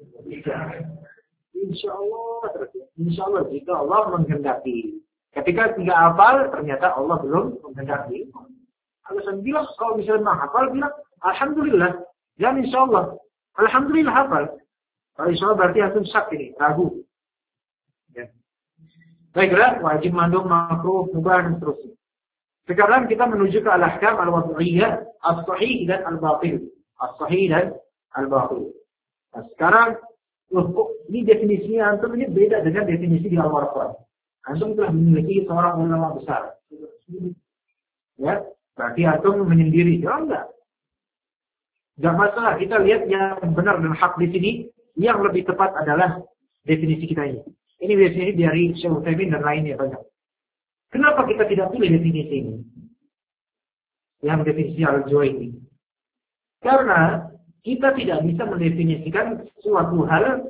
Insyaallah terus. Insyaallah jika Allah menghendaki. Ketika tidak hafal, ternyata Allah belum menghendaki. Alasan bilang, kalau misalnya hafal, bilang, Alhamdulillah. Dan insya Allah. Alhamdulillah hafal. Kalau insya Allah berarti antum syak ini, ragu. Ya. Baiklah, wajib mandum, makruh, mubah, dan seterusnya. Sekarang kita menuju ke al-ahkam al-wad'iyah, as-sahih dan al-batil. As-sahih dan al-batil. Nah, sekarang, loh, ini definisinya antum ini beda dengan definisi di Al-Warqah. Antum telah memiliki seorang ulama besar. Ya. Berarti antum menyendiri. Ya enggak. Enggak masalah. Kita lihat yang benar dan hak di sini. Yang lebih tepat adalah definisi kita ini. Ini definisi dari Syekh Utsaimin dan lainnya banyak. Kenapa kita tidak pilih definisi ini? Yang definisi al-Juwayni. Karena kita tidak bisa mendefinisikan suatu hal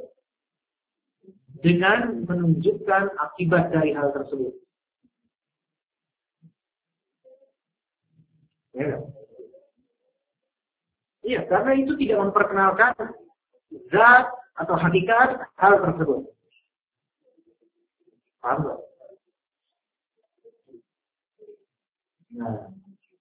dengan menunjukkan akibat dari hal tersebut. Ya. Iya, karena itu tidak memperkenalkan zat atau hakikat hal tersebut. Paham gak? Nah,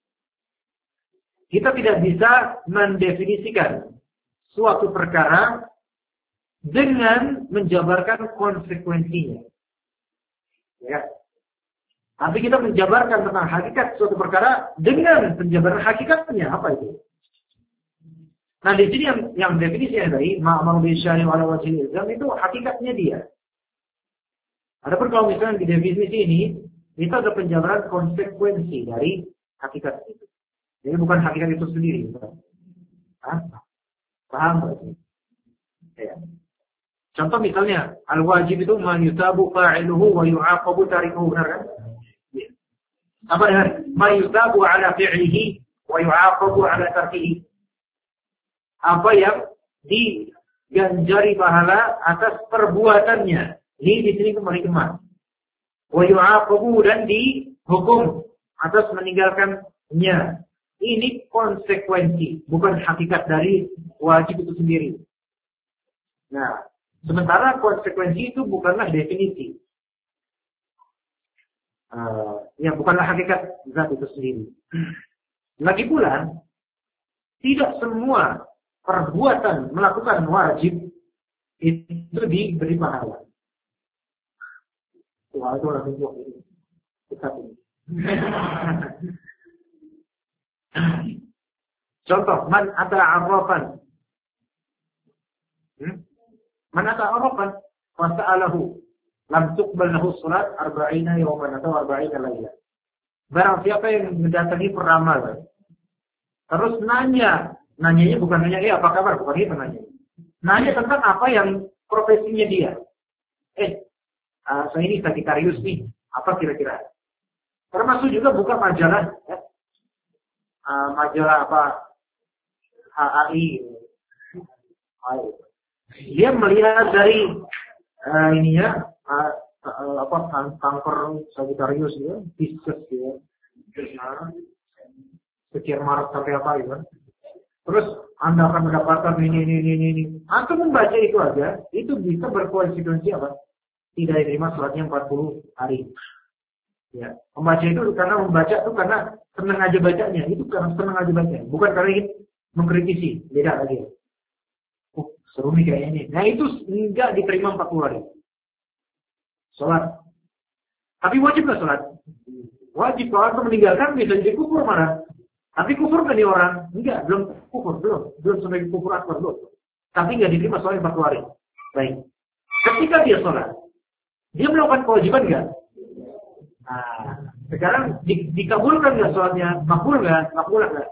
kita tidak bisa mendefinisikan suatu perkara dengan menjabarkan konsekuensinya. Ya. Tapi kita menjabarkan tentang hakikat suatu perkara dengan penjabaran hakikatnya. Apa itu? Nah, di sini yang, yang definisi yang tadi, ma'amar bisyari ala wajhi ilzam, itu hakikatnya dia. Adapun kalau misalnya di definisi ini, itu ada penjabaran konsekuensi dari hakikat itu. Jadi bukan hakikat itu sendiri. Hah? Paham berarti? Ya. Contoh misalnya, al-wajib itu ma yutabu fa'iluhu wa yu'aqabu tarikuhu, benar kan? Apa dengan ma yutabu ala fi'lihi wa yu'aqabu ala tarkihi? Apa yang diganjari pahala atas perbuatannya. Ini di sini kembali kemas. Wa yu'aqabu dan dihukum atas meninggalkannya. Ini konsekuensi, bukan hakikat dari wajib itu sendiri. Nah, sementara konsekuensi itu bukanlah definisi. Uh, ya bukanlah hakikat zat itu sendiri. Lagi pula, tidak semua perbuatan melakukan wajib itu diberi pahala. Wah, itu orang itu. Contoh, man ata arrafan. Hmm? Man ata arrafan fasa'alahu lam tuqbal lahu salat arba'ina yawman atau arba'ina layla. Barang siapa yang mendatangi peramal, terus nanya, nanyanya bukan nanya, eh apa kabar, bukan itu nanya. Nanya tentang apa yang profesinya dia. Eh, uh, saya ini Sagittarius nih, apa kira-kira? Termasuk juga buka majalah, ya. uh, majalah apa, H A I. Dia melihat dari uh, ininya, uh, uh, apa kanker Sagittarius ya, Pisces ya, sekian Maret sampai apa gitu. Terus Anda akan mendapatkan ini ini ini ini. Atau membaca itu aja, itu bisa berkonsekuensi apa? Tidak diterima sholatnya empat puluh hari. Ya, membaca itu karena membaca itu karena senang aja bacanya, itu karena senang aja bacanya, bukan karena ingin mengkritisi, beda lagi. Oh, seru nih kayaknya ini. Nah itu enggak diterima empat puluh hari. Sholat. Tapi wajib nggak sholat? Wajib, kalau antum meninggalkan bisa jadi kufur mana? Tapi kufur kan nih orang? Enggak, belum kufur, belum. Belum sampai kufur akbar, belum. Tapi enggak diterima soalnya empat hari. Baik. Ketika dia sholat, dia melakukan kewajiban enggak? Nah, sekarang di, dikabulkan enggak sholatnya? Makbul enggak? Makbul enggak?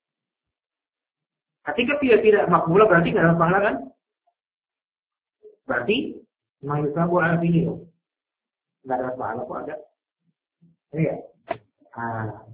Ketika dia tidak makbul berarti enggak ada pahala kan? Berarti mayutabu ala ini. Enggak ada pahala kok ada. Iya. Ah.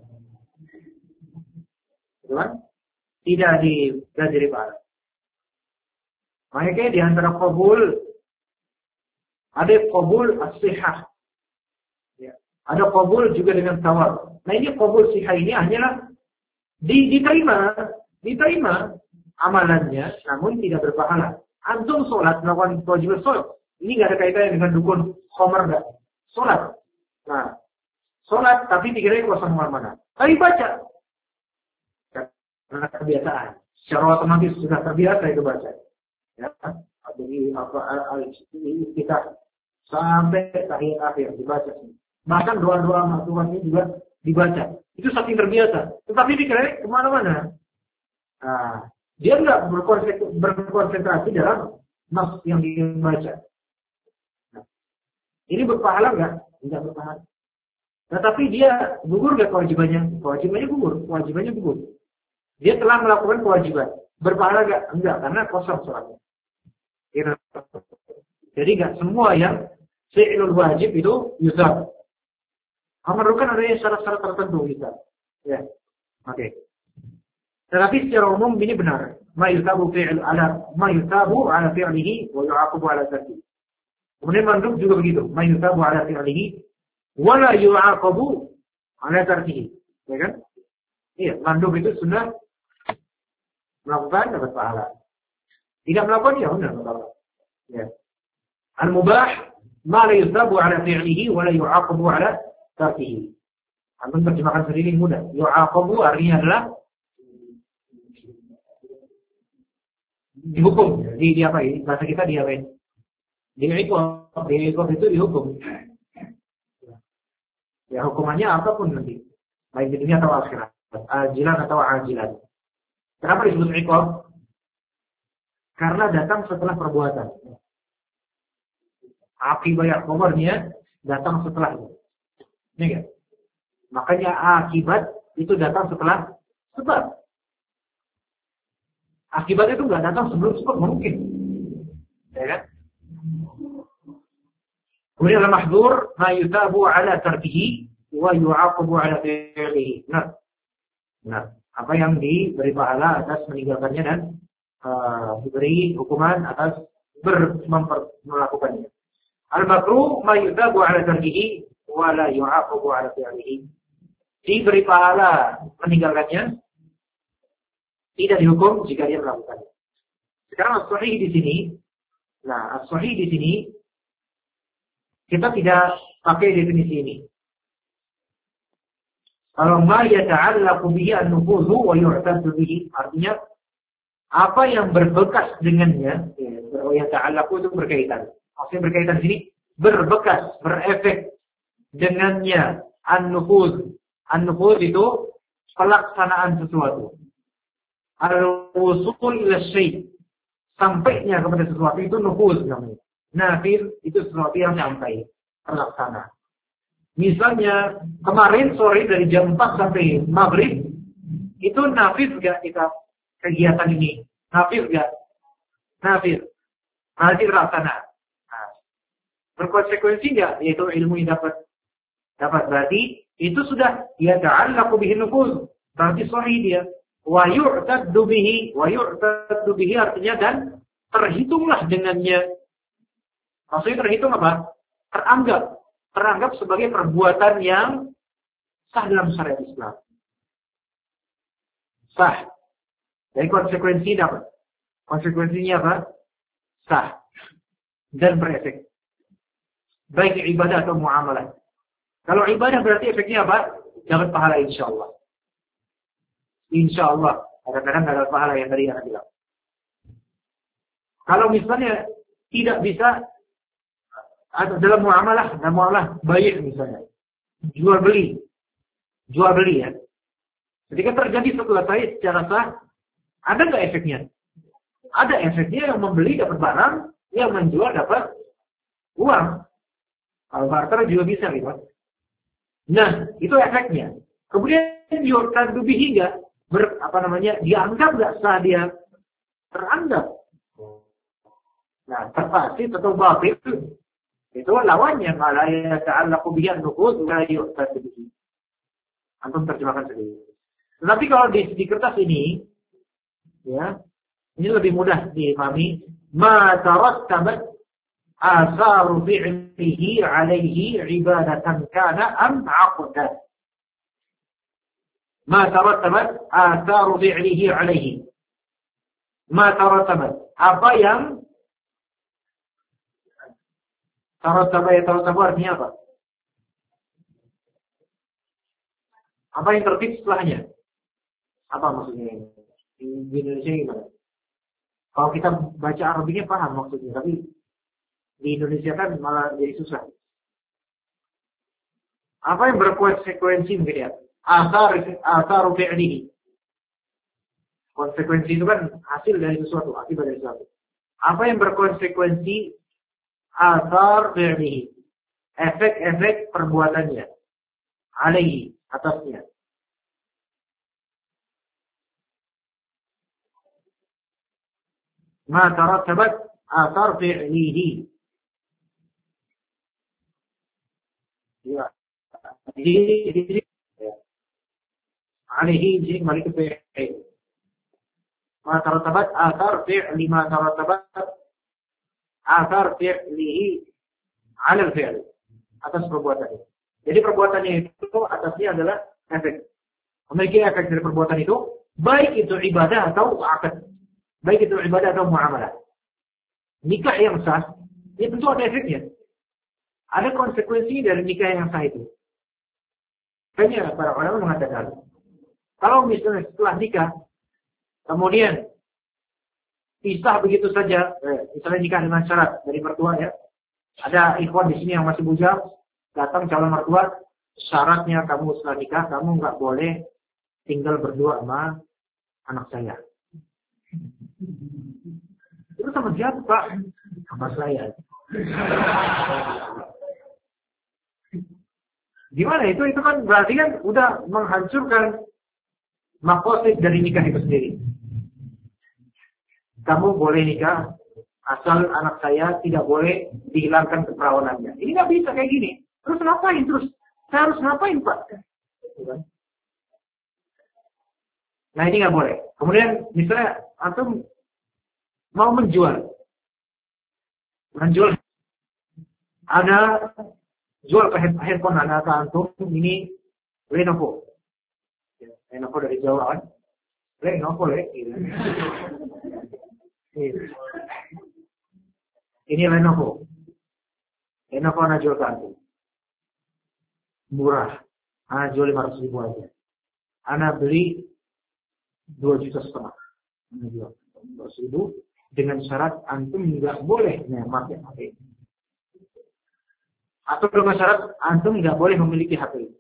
Tuhan tidak dipelajari pahala. Makanya di antara qabul ada qabul as-sihah. Ya. Ada qabul juga dengan tawar. Nah ini qabul sihah ini hanyalah di, diterima, diterima amalannya, namun tidak berpahala. Antum sholat melakukan kewajiban sholat. Ini nggak ada kaitannya dengan dukun khomer nggak? Sholat. Nah, sholat tapi dikira kosong mana-mana. Tapi baca. Karena kebiasaan, secara otomatis sudah terbiasa itu baca. Ya, jadi apa kita sampai tahiyat akhir dibaca. Bahkan doa-doa maktuman ini juga dibaca. Itu saking terbiasa. Tetapi dikira kemana-mana. Nah, dia nggak berkonsentrasi dalam nas yang dibaca. Nah, ini berpahala nggak? Tidak berpahala. Tetapi dia gugur nggak kewajibannya? Kewajibannya gugur. Kewajibannya gugur. Dia telah melakukan kewajiban. Berpahala enggak? Enggak, karena kosong sholatnya. Jadi enggak semua yang fi'lul wajib itu yusab. Memerlukan adanya syarat-syarat tertentu yusab. Ya. Oke. Okay. Tetapi secara umum ini benar. Ma yusabu fi'l ala ma yusabu ala fi'lihi wa yu'aqabu ala tarkihi. Kemudian mandub juga begitu. Ma yusabu ala fi'lihi wa la yu'aqabu ala tarkihi. Ya kan? Iya, mandub itu sunnah. Melakukan dapat pahala. Tidak melakukan ya benar pahala. Ya. Al-mubah ma la yusabu ala fi'lihi wa la yu'aqabu ala tarkihi. Antum terjemahkan sendiri mudah. Yu'aqabu artinya adalah dihukum. Di, di apa ini? Bahasa kita di apa ini? Di iqab. Di iqab itu dihukum. Ya hukumannya apapun nanti. Baik di dunia atau akhirat. Ajilan atau ajilan. Kenapa disebut iqab? Karena datang setelah perbuatan. Akibat khobarnya datang setelahnya. Ini kan? Makanya akibat itu datang setelah sebab. Akibat itu nggak datang sebelum sebab mungkin. Ya kan? Kemudian al-mahdzur ma yutabu ala tarkihi wa yu'aqabu ala fi'lihi. Benar. Benar. Apa yang diberi pahala atas meninggalkannya dan uh, diberi hukuman atas ber melakukannya. Al-makruh ma yutabu ala tarkihi wa la yu'aqabu ala fi'lihi. Diberi pahala meninggalkannya, tidak dihukum jika dia melakukannya. Sekarang as-sahih di sini, nah as-sahih di sini kita tidak pakai definisi ini. Kalau ma yata'allaqu bihi an-nufuzu wa yu'tadu bihi, artinya apa yang berbekas dengannya, ya ta'allaqu itu berkaitan. Maksudnya berkaitan di sini berbekas, berefek dengannya an-nufuz. An-nufuz itu pelaksanaan sesuatu. Al-wusul ila syai', sampainya kepada sesuatu itu nufuz namanya. Nafir itu sesuatu yang sampai, terlaksana. Misalnya kemarin sore dari jam empat sampai maghrib itu nafis gak kita kegiatan ini? Nafis gak? Nafis. Nanti terlaksana. Nah, berkonsekuensi gak? Yaitu ilmu yang dapat dapat berarti itu sudah ya ta'allaqu bihi nufuz. Berarti sahih dia. Wa yu'taddu bihi, wa yu'taddu bihi artinya dan terhitunglah dengannya. Maksudnya terhitung apa? Teranggap. Teranggap sebagai perbuatan yang sah dalam syariat Islam. Sah. Jadi konsekuensi dapat. Konsekuensinya apa? Sah. Dan berefek. Baik ibadah atau muamalah. Kalau ibadah berarti efeknya apa? Dapat pahala insya Allah. Insya Allah. Kadang-kadang tidak dapat pahala yang tadi yang bilang. Kalau misalnya tidak bisa atau dalam muamalah, dalam muamalah baik misalnya, jual beli, jual beli ya. Ketika terjadi selesai secara sah, ada nggak efeknya? Ada efeknya, yang membeli dapat barang, yang menjual dapat uang. Kalau barter juga bisa gitu. Nah, itu efeknya. Kemudian yurtadu bihi enggak ber apa namanya? Dianggap enggak sah dia? Teranggap. Nah, terfasid atau batil itu lawannya, malah ya ta'allaqu bihi an-nuqud la yurtadu bihi. Antum terjemahkan sendiri. Tetapi kalau di, di kertas ini ya, ini lebih mudah dipahami. Ma tarattabat asaru fi'lihi alaihi ibadatan kana am 'aqdan. Ma tarattabat asaru fi'lihi alaihi. Ma tarattabat, apa yang tarattaba ya tarattaba artinya apa? Apa yang tertib setelahnya? Apa maksudnya? Di Indonesia gimana? Kalau kita baca Arabinya paham maksudnya, tapi di Indonesia kan malah jadi susah. Apa yang berkonsekuensi mungkin ya? Asar, asar fi'lihi. Konsekuensi itu kan hasil dari sesuatu, akibat dari sesuatu. Apa yang berkonsekuensi asar fi'lihi? Efek-efek perbuatannya. Alaihi, atasnya. Ma tarattabat asar fi'lihi. Ya. Jadi, jadi ya. Alaihi jadi kembali ke fi'il. Ma tarattabat asar fi'li ma tarattabat asar fi'lihi 'ala al-fi'l. Atas perbuatannya. Jadi perbuatannya itu atasnya adalah efek. Memiliki efek dari perbuatan itu, baik itu ibadah atau akad. Baik itu ibadah atau muamalah. Nikah yang sah, ya tentu ada efeknya. Ada konsekuensi dari nikah yang sah itu. Kayaknya para ulama mengatakan, kalau misalnya setelah nikah, kemudian pisah begitu saja, eh, misalnya nikah dengan syarat dari mertua ya, ada ikhwan di sini yang masih bujang, datang calon mertua, syaratnya kamu setelah nikah, kamu nggak boleh tinggal berdua sama anak saya. Itu sama siapa, Pak? Sama saya. Gimana itu? Itu kan berarti kan udah menghancurkan maqasid dari nikah itu sendiri. Kamu boleh nikah asal anak saya tidak boleh dihilangkan keperawanannya. Ini nggak bisa kayak gini. Terus ngapain? Terus saya harus ngapain, Pak? Nah ini nggak boleh. Kemudian misalnya antum mau menjual, menjual ada jual ke handphone anak antum ini Lenovo, Lenovo dari Jawa kan, Lenovo ya. Ini Lenovo, Lenovo anak jual ke antum, murah, anak jual lima ratus ribu aja, anak beli dua juta setengah, anak jual dua ratus ribu dengan syarat antum nggak boleh pakai H P. Atau dengan syarat antum nggak boleh memiliki H P.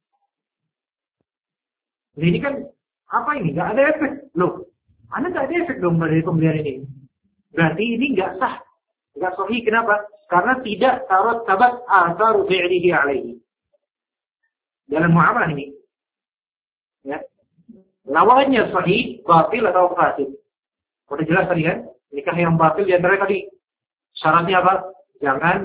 Nah, ini kan apa ini? Nggak ada efek loh. Anda nggak ada efek dong dari pembelian ini. Berarti ini nggak sah, nggak sahih. Kenapa? Karena tidak tarot tabat asaru fi'lihi alaihi. Dalam muamalah ini, ya, lawannya sahih, batil atau fasid. Udah jelas tadi kan? Nikah yang batil di antara tadi syaratnya apa? Jangan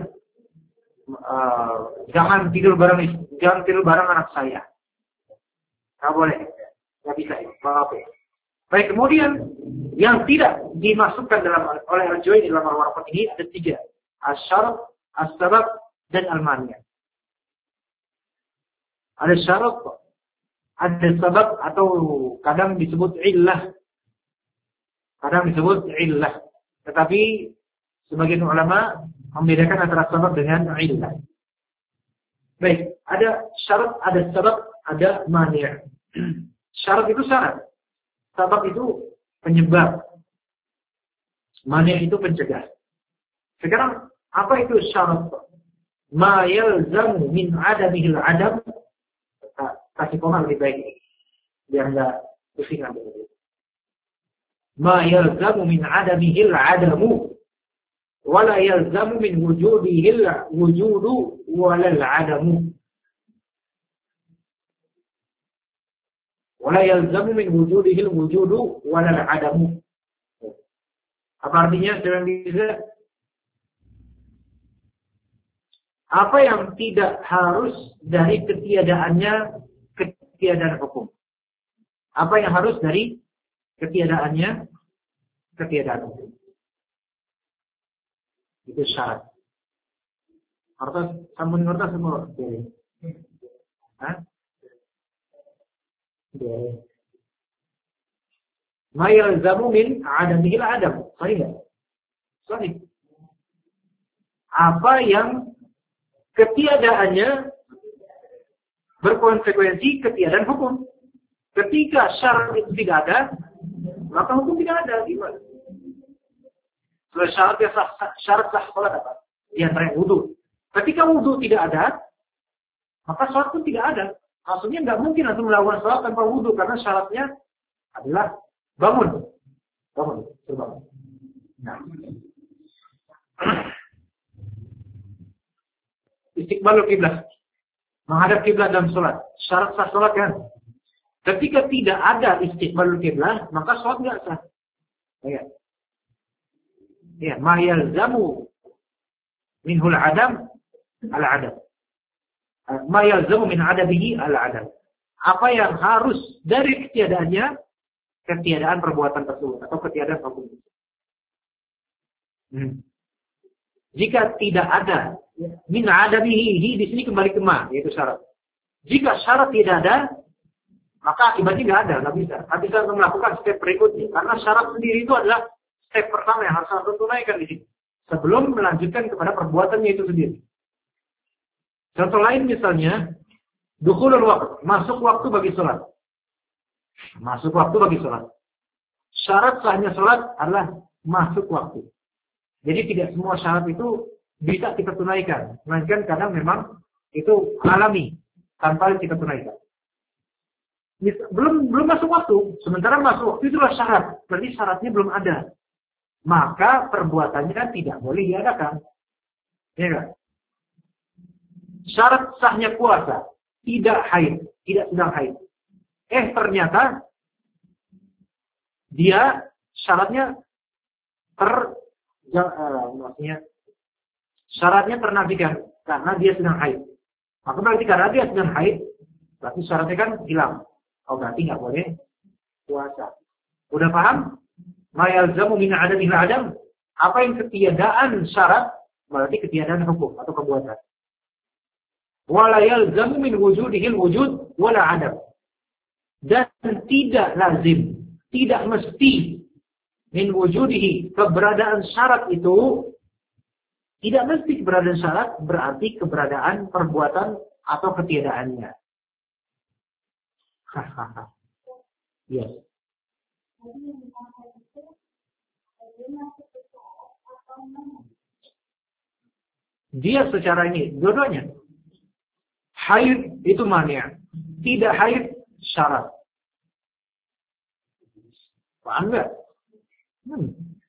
Uh, jangan tidur bareng jangan tidur bareng anak saya. Nggak boleh, nggak bisa. Maaf. Baik, kemudian yang tidak dimasukkan dalam oleh al-Juwayni dalam waraqat ini ada tiga: asy-syarat, as-sabab, dan al-mani'. Ada syarat, ada sabab atau kadang disebut illah, kadang disebut illah. Tetapi sebagian ulama membedakan antara sabab dengan illah. Baik, ada syarat, ada sabab, ada mani'. Syarat itu syarat. Sabab itu penyebab. Mani' itu pencegah. Sekarang, apa itu syarat? Ma yalzamu min adamihil adam kasih koma lebih baik ini. Biar enggak pusing nanti. Ma yalzamu min adamihil adamu wala yalzamu min wujudihil wujudu walal adamu. Wala yalzamu min wujudihil wujudu walal adamu. Apa artinya? Dengan bisa apa yang tidak harus dari ketiadaannya ketiadaan hukum. Apa yang harus dari ketiadaannya ketiadaan hukum. Itu syarat. Harus sambung ngerti semua. Hah? Ma yalzamu min adamihil adam. Sahih enggak? Sahih. Apa yang ketiadaannya berkonsekuensi ketiadaan hukum. Ketika syarat itu tidak ada, maka hukum tidak ada. Gimana? Syarat sah, syarat sah salat apa? Di antara wudu. Ketika wudu tidak ada, maka salat pun tidak ada. Maksudnya nggak mungkin langsung melakukan salat tanpa wudu karena syaratnya adalah bangun, bangun, berbangun. Nah, istiqbalul kiblat, menghadap kiblat dalam salat. Syarat sah salat kan? Ketika tidak ada istiqbalul kiblat, maka salat nggak sah. Ya. Ya, ma yalzamu minhul adam al-adam. Ma yalzamu min adabihi al-adam. Apa yang harus dari ketiadaannya, ketiadaan perbuatan tersebut atau ketiadaan hukum. Hmm. Jika tidak ada min adabihi, di sini kembali ke ma, yaitu syarat. Jika syarat tidak ada, maka akibatnya nggak ada, nggak bisa. Nggak bisa melakukan step berikutnya. Karena syarat sendiri itu adalah step pertama yang harus langsung tunaikan di sini. Sebelum melanjutkan kepada perbuatannya itu sendiri. Contoh lain misalnya, dukhulul waqt, masuk waktu bagi sholat. Masuk waktu bagi sholat. Syarat sahnya sholat adalah masuk waktu. Jadi tidak semua syarat itu bisa kita tunaikan. Melainkan kadang memang itu alami, tanpa kita tunaikan. Belum belum masuk waktu, sementara masuk waktu itulah syarat. Berarti syaratnya belum ada. Maka perbuatannya tidak boleh diadakan. Ya kan? Syarat sahnya puasa tidak haid, tidak sedang haid. Eh ternyata dia syaratnya ter uh, maksudnya syaratnya ternafikan karena dia sedang haid. Maka berarti karena dia sedang haid, berarti syaratnya kan hilang. Oh berarti nggak boleh puasa. Udah paham? Ma yalzamu min adamil adam. Apa yang ketiadaan syarat berarti ketiadaan hukum atau perbuatan. Wala yalzamu min wujudihil wujud wala adam. Dan tidak lazim, tidak mesti min wujudihi, keberadaan syarat itu tidak mesti keberadaan syarat berarti keberadaan perbuatan atau ketiadaannya. Hahaha. Yes. Dia secara ini, dua-duanya. Haid itu mania. Tidak haid syarat. Paham nggak? Hmm.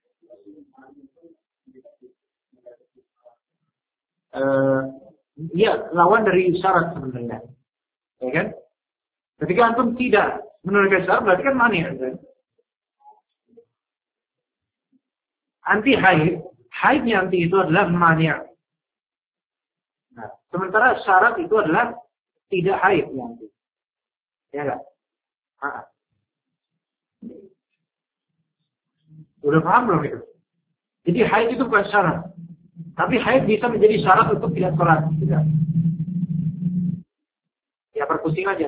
Uh, ya, lawan dari syarat sebenarnya. Ya kan? Ketika antum tidak menunaikan syarat, berarti kan mania. Kan? Anti haid, haidnya anti itu adalah mania. Nah, sementara syarat itu adalah tidak haid nanti. Ya enggak? Ah. Udah paham belum itu? Jadi haid itu bukan syarat. Tapi haid bisa menjadi syarat untuk tidak sholat. Tidak. Ya berpusing aja.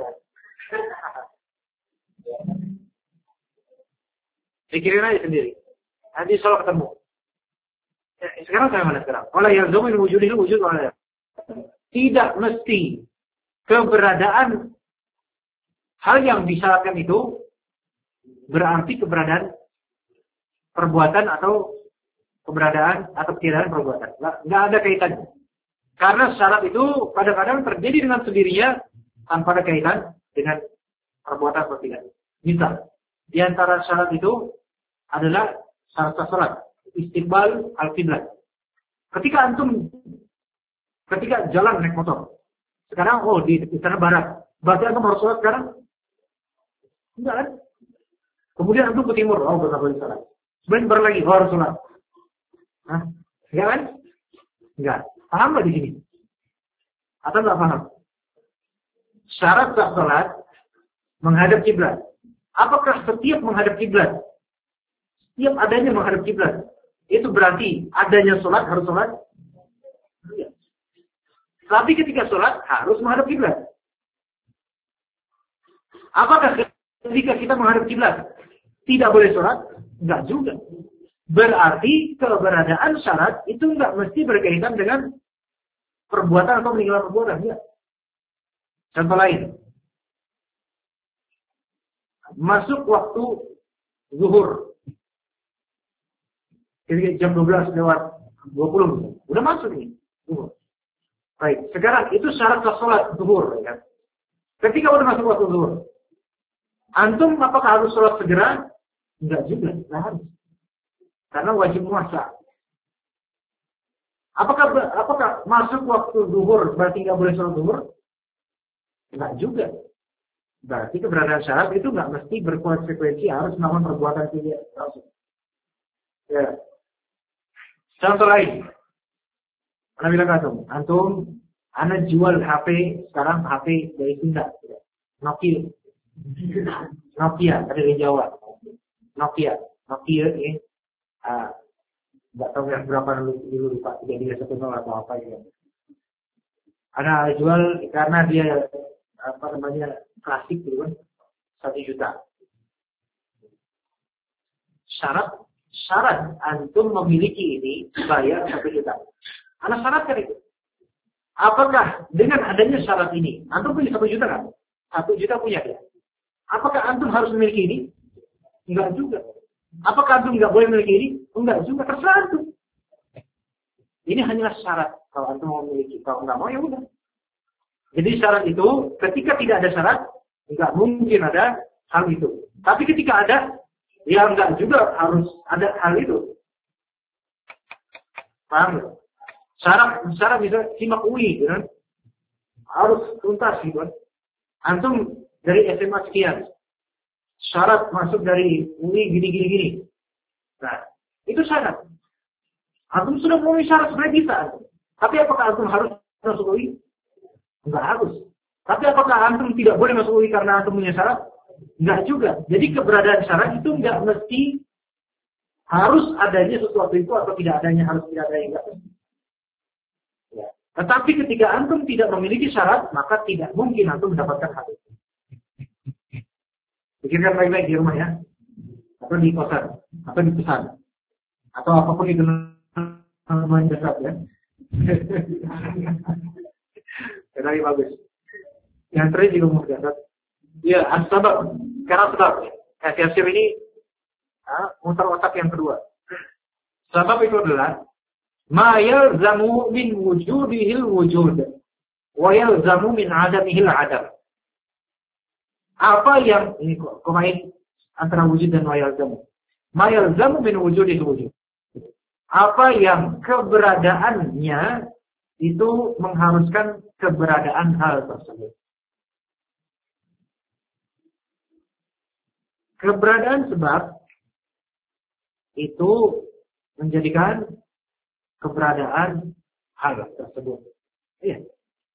Pikirin aja sendiri. Nanti sholat ketemu. Ya, sekarang saya mana sekarang? Wala yalzamu min wujudil wujud wala. Tidak mesti keberadaan hal yang disyaratkan itu berarti keberadaan perbuatan atau keberadaan atau ketiadaan perbuatan. Nggak ada kaitannya. Karena syarat itu kadang-kadang terjadi dengan sendirinya tanpa ada kaitan dengan perbuatan atau tidak. Misal, di antara syarat itu adalah syarat salat, istiqbal al-qiblat. Ketika antum ketika jalan naik motor, sekarang oh di sana barat, berarti antum harus salat sekarang? Enggak kan? Kemudian antum ke timur, oh enggak boleh salat. Sebenarnya baru lagi, oh harus salat. Hah? Enggak kan? Enggak. Paham nggak di sini? Atau enggak paham? Syarat sah salat menghadap kiblat. Apakah setiap menghadap kiblat? Setiap adanya menghadap kiblat. Itu berarti adanya salat harus salat? Iya. Tapi ketika salat harus menghadap kiblat. Apakah ketika kita menghadap kiblat tidak boleh salat? Enggak juga. Berarti keberadaan syarat itu enggak mesti berkaitan dengan perbuatan atau meninggalkan perbuatan. Ya. Contoh lain. Masuk waktu zuhur. Ketika jam dua belas lewat dua puluh. Udah masuk nih. Zuhur. Baik. Sekarang itu syarat salat zuhur. Ya. Ketika udah masuk waktu zuhur. Antum apakah harus salat segera? Enggak juga. Enggak harus. Karena wajib puasa. Apakah apakah masuk waktu zuhur berarti enggak boleh salat zuhur? Enggak juga. Berarti keberadaan syarat itu enggak mesti berkonsekuensi harus melakukan perbuatan tidak langsung. Ya. Contoh lain. Ana bilang antum, antum ana jual H P sekarang H P dari Sunda. Nokia. Nokia dari Jawa. Nokia. Nokia ini ah enggak tahu yang berapa dulu dulu lupa tiga tiga satu nol atau apa ya. Ana jual karena dia apa namanya klasik gitu kan satu juta. Syarat syarat antum memiliki ini bayar satu juta. Ana syaratkan itu. Apakah dengan adanya syarat ini antum punya satu juta kan? Satu juta punya dia. Apakah antum harus memiliki ini? Enggak juga. Apakah antum enggak boleh memiliki ini? Enggak juga, terserah antum. Ini hanyalah syarat. Kalau antum mau memiliki, kalau enggak mau ya udah. Jadi syarat itu ketika tidak ada syarat, enggak mungkin ada hal itu. Tapi ketika ada, ya enggak juga harus ada hal itu. Paham? Syarat, syarat bisa simak U I, gitu kan? Harus tuntas gitu kan? Antum dari S M A sekian, syarat masuk dari U I gini-gini gini. Nah, itu syarat. Antum sudah memenuhi syarat sebenarnya bisa. Tapi apakah antum harus masuk U I? Enggak harus. Tapi apakah antum tidak boleh masuk U I karena antum punya syarat? Enggak juga. Jadi keberadaan syarat itu enggak mesti harus adanya sesuatu itu atau tidak adanya harus tidak adanya enggak mesti. Ya. Tetapi ketika antum tidak memiliki syarat, maka tidak mungkin antum mendapatkan hal itu. Pikirkan baik-baik di rumah ya, atau di kosan, atau di pesan, atau apapun itu namanya besar ya. Kenali bagus. Yang terakhir juga mau jasad. Ya, as-sabab. Karena sebab. Kasir ini ah, muter otak yang kedua. Sebab itu adalah ma yalzamu min wujudihil wujud wa yalzamu min adamihil adam. Apa yang ini kok komain antara wujud dan ma yalzamu. Ma yalzamu min wujudihil wujud. Apa yang keberadaannya itu mengharuskan keberadaan hal tersebut. Keberadaan sebab itu menjadikan keberadaan hal tersebut. Iya.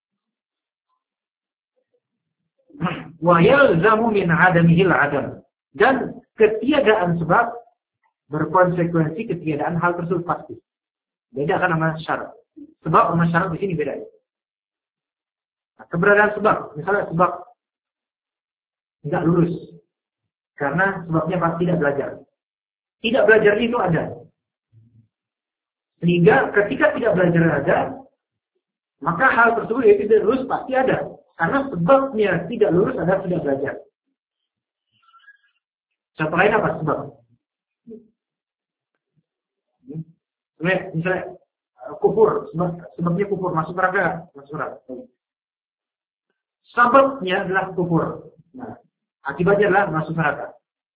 Wa yalzamu min adamihil adam. Dan ketiadaan sebab berkonsekuensi ketiadaan hal tersebut pasti. Beda kan sama syarat. Sebab sama syarat di sini beda. Nah, keberadaan sebab, misalnya sebab tidak lulus karena sebabnya pasti tidak belajar. Tidak belajar itu ada. Sehingga ketika tidak belajar ada, maka hal tersebut yaitu tidak lulus pasti ada. Karena sebabnya tidak lulus adalah tidak belajar. Contoh lain apa sebab? Misalnya kufur, sebab, sebabnya kufur masuk neraka, masuk neraka. Sebabnya adalah kufur. Nah, akibatnya adalah masuk neraka.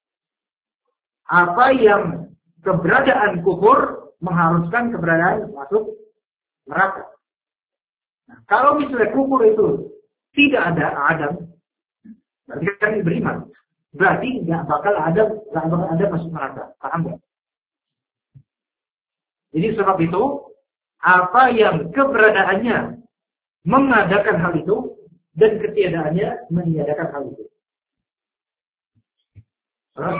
Apa yang keberadaan kufur mengharuskan keberadaan masuk neraka. Nah, kalau misalnya kufur itu tidak ada Adam, berarti kan beriman. Berarti nggak bakal ada, nggak bakal ada masuk neraka. Paham nggak? Jadi sebab itu, apa yang keberadaannya mengadakan hal itu dan ketiadaannya meniadakan hal itu. Terus,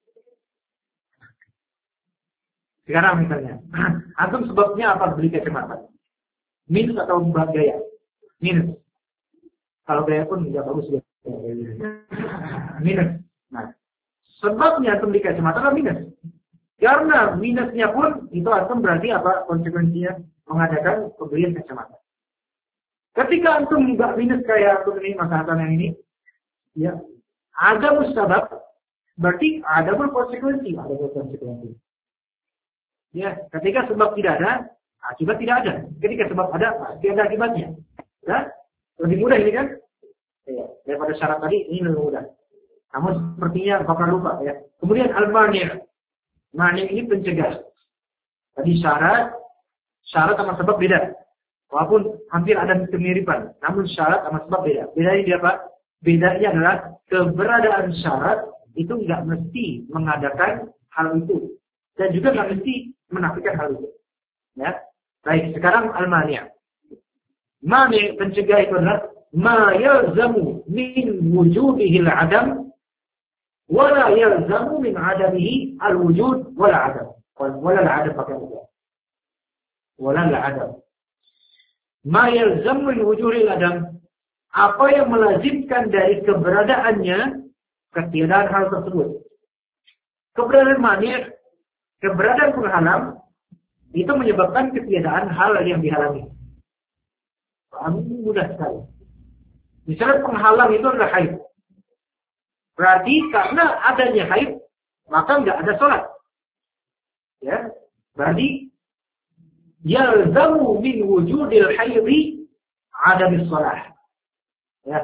sekarang misalnya, antum sebabnya apa beli kacamata? Minus atau buat gaya? Minus. Kalau gaya pun nggak bagus ya. Minus. Nah, sebabnya antum beli kacamata adalah minus. Karena minusnya pun itu antum berarti apa konsekuensinya mengadakan pembelian kacamata. Ketika antum nggak minus kayak antum ini masalah yang ini, ya ada musabab, berarti ada pun konsekuensi, ada konsekuensi. Ya, ketika sebab tidak ada, akibat tidak ada. Ketika sebab ada, pasti ada akibatnya. Ya, lebih mudah ini kan? Ya, daripada syarat tadi ini lebih mudah. Namun sepertinya bakal lupa ya. Kemudian al-mani'. Mani' ini pencegah. Tadi syarat, syarat sama sebab beda. Walaupun hampir ada kemiripan, namun syarat sama sebab beda. Bedanya dia apa? Bedanya adalah keberadaan syarat itu nggak mesti mengadakan hal itu. Dan juga nggak mesti menafikan hal itu. Ya. Baik, sekarang al-mani'. Mani' pencegah itu adalah ma yalzamu min wujudihil adam wala yalzamu min adamihi al-wujud wala adam. Wala al-adam pakai wujud. Wala al-adam. Ma yalzamu min wujudihil adam. Apa yang melazimkan dari keberadaannya ketiadaan hal tersebut. Keberadaan mani', keberadaan penghalang itu menyebabkan ketiadaan hal yang dihalangi. Ini mudah sekali. Misalnya penghalang itu adalah haid. Berarti karena adanya haid, maka nggak ada sholat. Ya, berarti yalzamu min wujudil haidhi adamis sholat. Ya,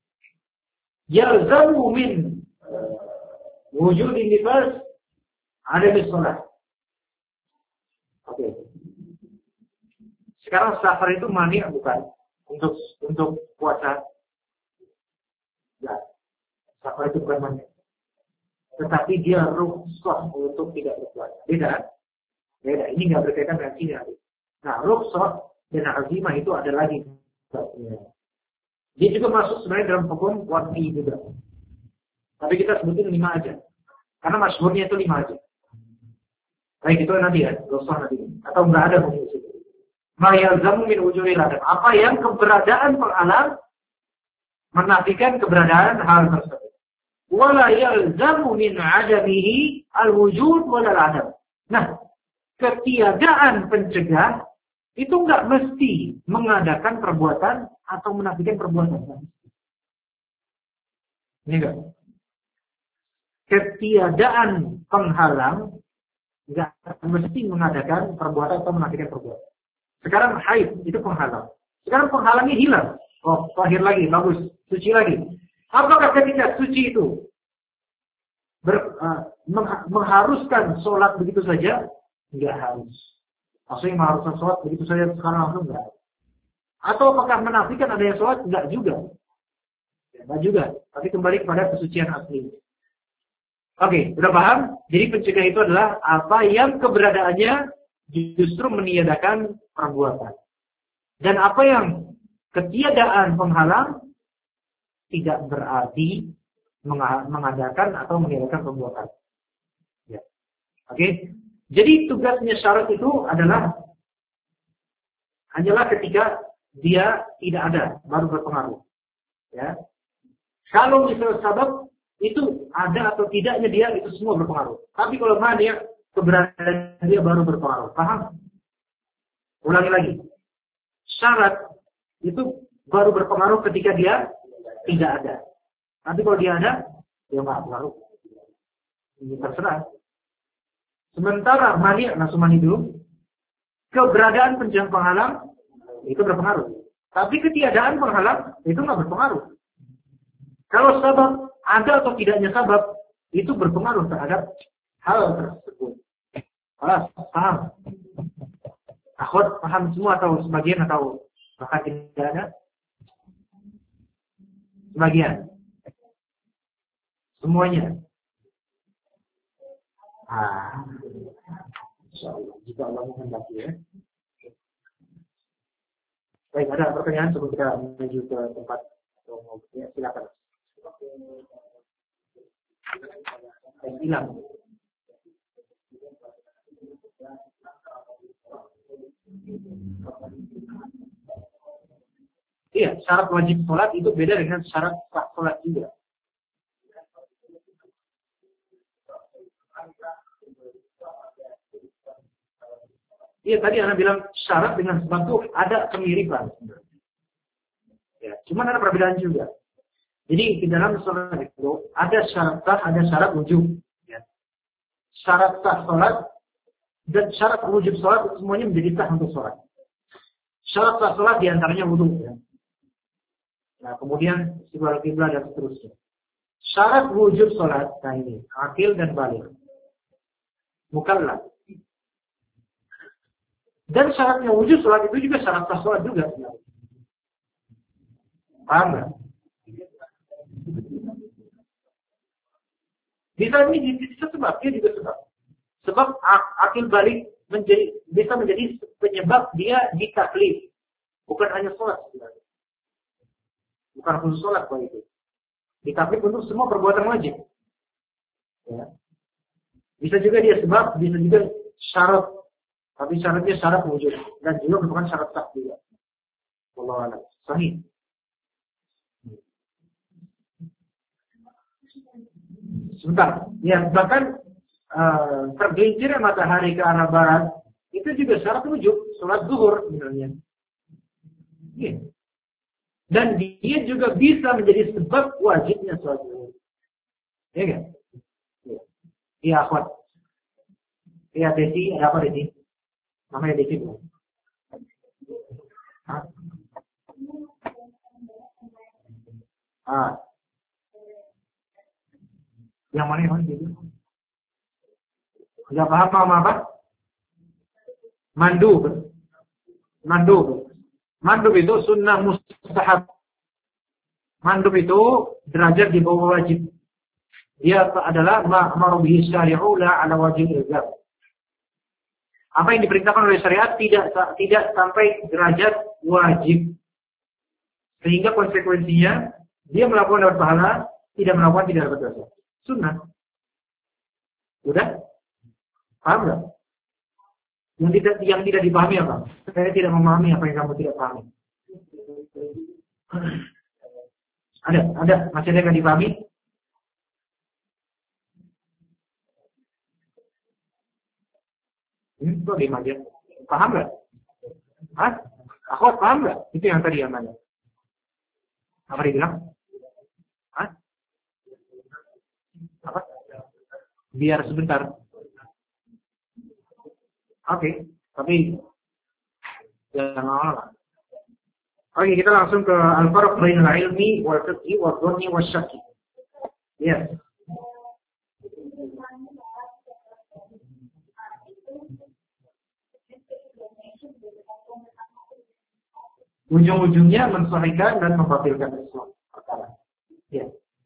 yalzamu min uh, wujudin nifas adamis sholat. Oke. Sekarang safar itu mani' bukan untuk untuk puasa. Ya. Safar itu bukan mani'. Tetapi dia rukhsah untuk tidak berpuasa. Beda. Beda. Ini enggak berkaitan dengan sini. Nah, rukhsah dan azimah itu ada lagi. Dia juga masuk sebenarnya dalam hukum wajib juga. Tapi kita sebutin lima aja. Karena masyhurnya itu lima aja. Baik, itu nanti ya, rukhsah nanti. Atau enggak ada hukum itu. Ma yalzamu min wujudil adam. Apa yang keberadaan penghalang menafikan keberadaan hal tersebut. Wala yalzamu min adamihi al-wujud wala al-adam. Nah, ketiadaan pencegah itu enggak mesti mengadakan perbuatan atau menafikan perbuatan. Ini enggak. Ketiadaan penghalang enggak mesti mengadakan perbuatan atau menafikan perbuatan. Sekarang haid itu penghalang. Sekarang penghalangnya hilang. Oh, lahir lagi, bagus, suci lagi. Apakah ketika suci itu ber, uh, mengharuskan sholat begitu saja? Enggak harus. Maksudnya mengharuskan sholat begitu saja sekarang langsung enggak. Atau apakah menafikan adanya sholat? Enggak juga. Enggak juga. Tapi kembali kepada kesucian asli. Oke, sudah paham? Jadi pencegah itu adalah apa yang keberadaannya justru meniadakan perbuatan. Dan apa yang ketiadaan penghalang tidak berarti mengadakan atau meniadakan perbuatan. Ya. Oke. Jadi tugasnya syarat itu adalah hanyalah ketika dia tidak ada, baru berpengaruh. Ya. Kalau misalnya sabab itu ada atau tidaknya dia itu semua berpengaruh. Tapi kalau mani' keberadaan dia baru berpengaruh. Paham? Ulangi lagi. Syarat itu baru berpengaruh ketika dia tidak ada. Tapi kalau dia ada, dia nggak berpengaruh. Ini terserah. Sementara mani', langsung mani dulu. Keberadaan pencegah penghalang itu berpengaruh. Tapi ketiadaan penghalang itu nggak berpengaruh. Kalau sabab ada atau tidaknya sabab itu berpengaruh terhadap hal tersebut. Ah, paham? Akhwat paham semua atau sebagian atau bahkan tidak ada? Sebagian. Semuanya. Ah, insyaallah jika Allah menghendaki ya. Baik, ada pertanyaan sebelum kita menuju ke tempat ya, silakan. Yang hilang. Iya, syarat wajib sholat itu beda dengan syarat sah sholat juga. Iya, tadi Anda bilang syarat dengan sebab itu ada kemiripan. Ya, cuman ada perbedaan juga. Jadi di dalam sholat itu ada syarat sah, ada syarat wujub. Ya. Syarat sah sholat dan syarat wujub sholat semuanya menjadi sah untuk sholat. Syarat sah sholat diantaranya wudhu. Ya. Nah, kemudian istiqbal qiblah dan seterusnya. Syarat wujud sholat, nah ini, akil dan balik. Mukallaf. Dan syaratnya wujud sholat itu juga syarat sah sholat juga. Paham nggak? Bisa ini bisa sebab, dia juga sebab. Sebab akil balik menjadi bisa menjadi penyebab dia ditaklif. Bukan hanya sholat sebenarnya. Bukan khusus sholat kalau itu. Ditaklif untuk semua perbuatan wajib. Ya. Bisa juga dia sebab, bisa juga syarat. Tapi syaratnya syarat wujud. Dan juga bukan syarat sah juga. Wallahu a'lam. Sahih. Sebentar. Ya, bahkan uh, tergelincirnya matahari ke arah barat, itu juga syarat wujud. Sholat zuhur sebenarnya. Iya. Dan dia juga bisa menjadi sebab wajibnya sholat zuhur. Iya kan? Iya, akhwat. Iya, Desi. Ada apa, Desi? Namanya Desi bukan? Hah? Ah. Yang mana yang mana Desi? Enggak paham sama apa? Mandub. Mandub. Mandub itu sunnah mustahab. Mandub itu derajat di bawah wajib. Dia adalah ma'amar bihi syari'u la ala wajib ilzam. Apa yang diperintahkan oleh syariat tidak tidak sampai derajat wajib. Sehingga konsekuensinya dia melakukan dapat pahala, tidak melakukan tidak dapat dosa. Sunnah. Udah? Paham nggak? Yang tidak yang tidak dipahami apa? Saya tidak memahami apa yang kamu tidak pahami. Ada, ada, masih ada yang dipahami? Ini tuh di aja. Paham nggak? Hah? Aku paham nggak? Itu yang tadi yang nanya. Apa dia bilang? Hah? Apa? Biar sebentar. Oke, okay, tapi jangan lama. Oke, okay, kita langsung ke al-farq bainal ilmi wal fiqhi wal dhanni wal syakki. Yes. Ujung-ujungnya mensahihkan dan membatalkan Islam perkara. Ya.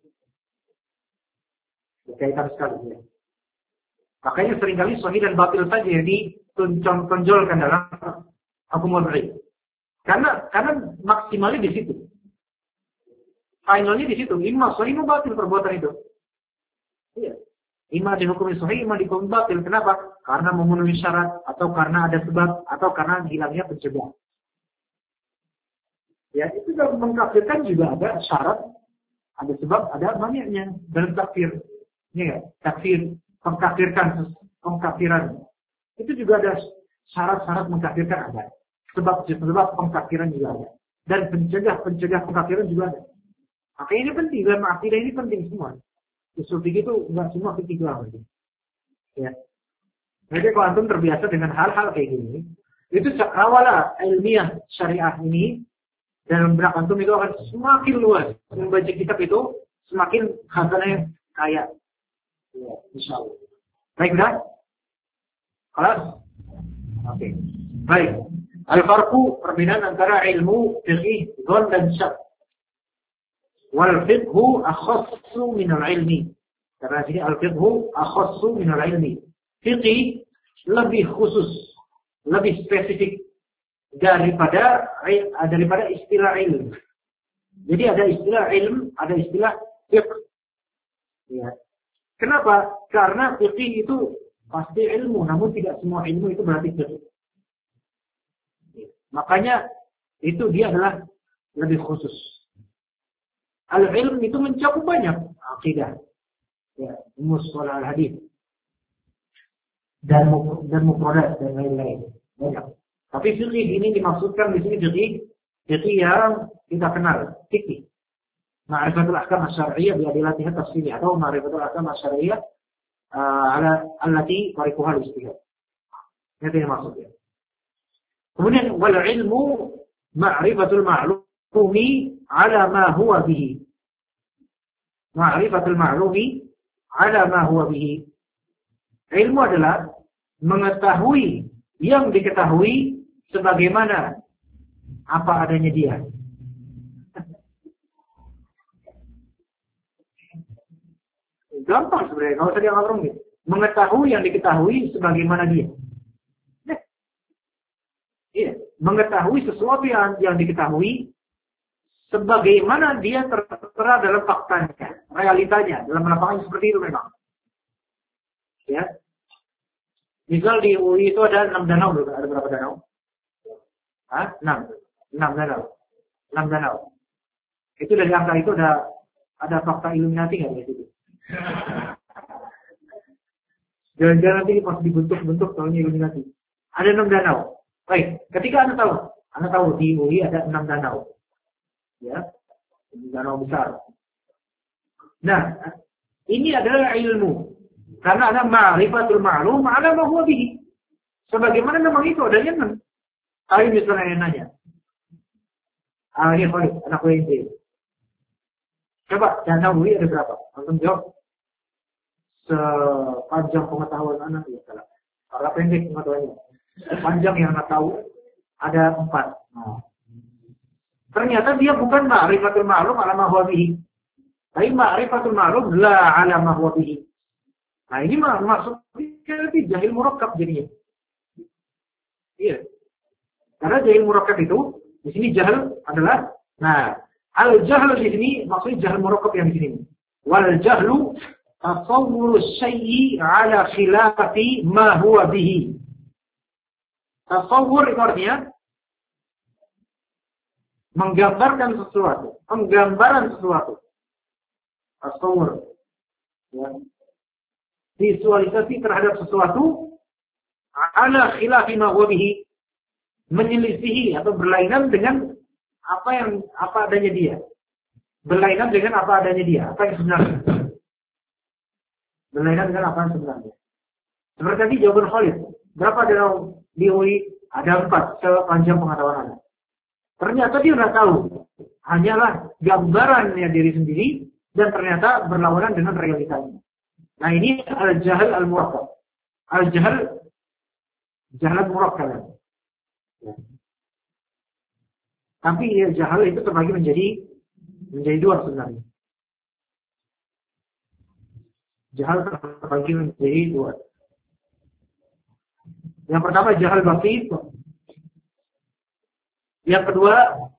Berkaitan sekali ya. Makanya seringkali sahih dan batil saja yang ditonjolkan dalam hukum syar'i. Karena karena maksimalnya di situ. Finalnya di situ. Imma sahih imma batil perbuatan itu. Iya. Imma dihukumi sahih, imma dihukumi batil. Kenapa? Karena memenuhi syarat atau karena ada sebab atau karena hilangnya pencegah. Ya, itu dalam mengkafirkan juga ada syarat, ada sebab, ada banyaknya dalam takfir. Iya, takfir, mengkafirkan, pengkafiran. Itu juga ada syarat-syarat mengkafirkan ada. Sebab-sebab pengkafiran juga ada. Dan pencegah-pencegah pengkafiran juga ada. Makanya ini penting, dalam akidah ini penting semua. Usul fikih itu enggak semua fikih doang. Ya. Jadi kalau antum terbiasa dengan hal-hal kayak gini, itu cakrawala ilmiah syariah ini dalam benak antum itu akan semakin luas. Membaca kitab itu semakin khazanahnya kaya. Ya, insyaallah. Baik, dah? Kelas? Oke. Okay. Baik. Al-farqu perbedaan antara ilmu fiqih, dzon dan syak. Wal fiqhu akhassu min al-ilmi. Karena sini al-fiqhu akhassu min al-ilmi. Fiqih lebih khusus, lebih spesifik daripada daripada istilah ilmu. Jadi ada istilah ilmu, ada istilah fiqh. Ya. Kenapa? Karena fiqih itu pasti ilmu, namun tidak semua ilmu itu berarti fiqih. Ya. Makanya itu dia adalah lebih khusus. Al-ilm itu mencakup banyak akidah, ya, mustalah al-hadis, dan dan mufradat dan lain-lain banyak. Tapi fikih ini dimaksudkan di sini fikih fikih yang kita kenal, fikih. Ma'rifatul ahkam asy-syar'iyyah bi adillatiha tafsiliyah atau ma'rifatul ahkam asy-syar'iyyah ala allati tariquha al-ijtihad. Itu yang maksudnya. Kemudian wal ilmu ma'rifatul ma'lumi ala ma huwa bihi. Ma'rifatul ma'lumi ala ma huwa bihi. Ilmu adalah mengetahui yang diketahui sebagaimana apa adanya dia. Gampang sebenarnya, kalau saya ngomong gitu. Mengetahui yang diketahui sebagaimana dia. Nah, iya, mengetahui sesuatu yang yang diketahui sebagaimana dia tertera dalam faktanya, realitanya, dalam lapangan seperti itu memang. Ya. Misal di U I itu ada enam danau, ada berapa danau? Hah? enam. enam danau. enam danau. Itu dari angka itu ada ada fakta Illuminati enggak di situ? Jangan-jangan nanti pas dibentuk-bentuk tahunya Illuminati. Ada enam danau. Baik, ketika Anda tahu, Anda tahu di U I ada enam danau. Ya, danau besar. Nah, ini adalah ilmu. Karena ada ma'rifatul ma'lum ala ma huwa bihi. Sebagaimana memang itu adanya enam. Ayo misalnya yang nanya. Ah, ini Khalid, anak U I N T. Coba, danau U I ada berapa? Antum jawab. Sepanjang pengetahuan anak, ya salah. Karena pendek pengetahuannya. Sepanjang yang anak tahu, ada empat. Nah. Ternyata dia bukan ma'rifatul ma'lum ala ma huwa bihi. Tapi ma'rifatul ma'lum la ala ma huwa bihi. Nah ini maksudnya lebih jahil murakkab jadinya. Iya. Karena jahil murakkab itu, di sini jahil adalah, nah, al-jahl di sini maksudnya jahil murakkab yang di sini. Wal jahlu tasawwur syai'i ala khilafi ma huwa bihi. Tasawwur itu artinya menggambarkan sesuatu, penggambaran sesuatu. Tasawwur. Ya. Visualisasi terhadap sesuatu ala khilafi ma huwa bihi, menyelisihi atau berlainan dengan apa yang apa adanya dia. Berlainan dengan apa adanya dia, apa yang sebenarnya. Berlainan dengan apa yang sebenarnya. Seperti tadi jawaban Khalid, berapa danau di U I? Ada empat sepanjang pengetahuan Anda. Ternyata dia nggak tahu, hanyalah gambarannya diri sendiri dan ternyata berlawanan dengan realitanya. Nah ini al-jahal al-murakkab. Al-jahal jahal murakkab. Ya. Tapi ya, jahal itu terbagi menjadi menjadi dua sebenarnya. Jahal terbagi menjadi dua. Yang pertama jahal basit. Yang kedua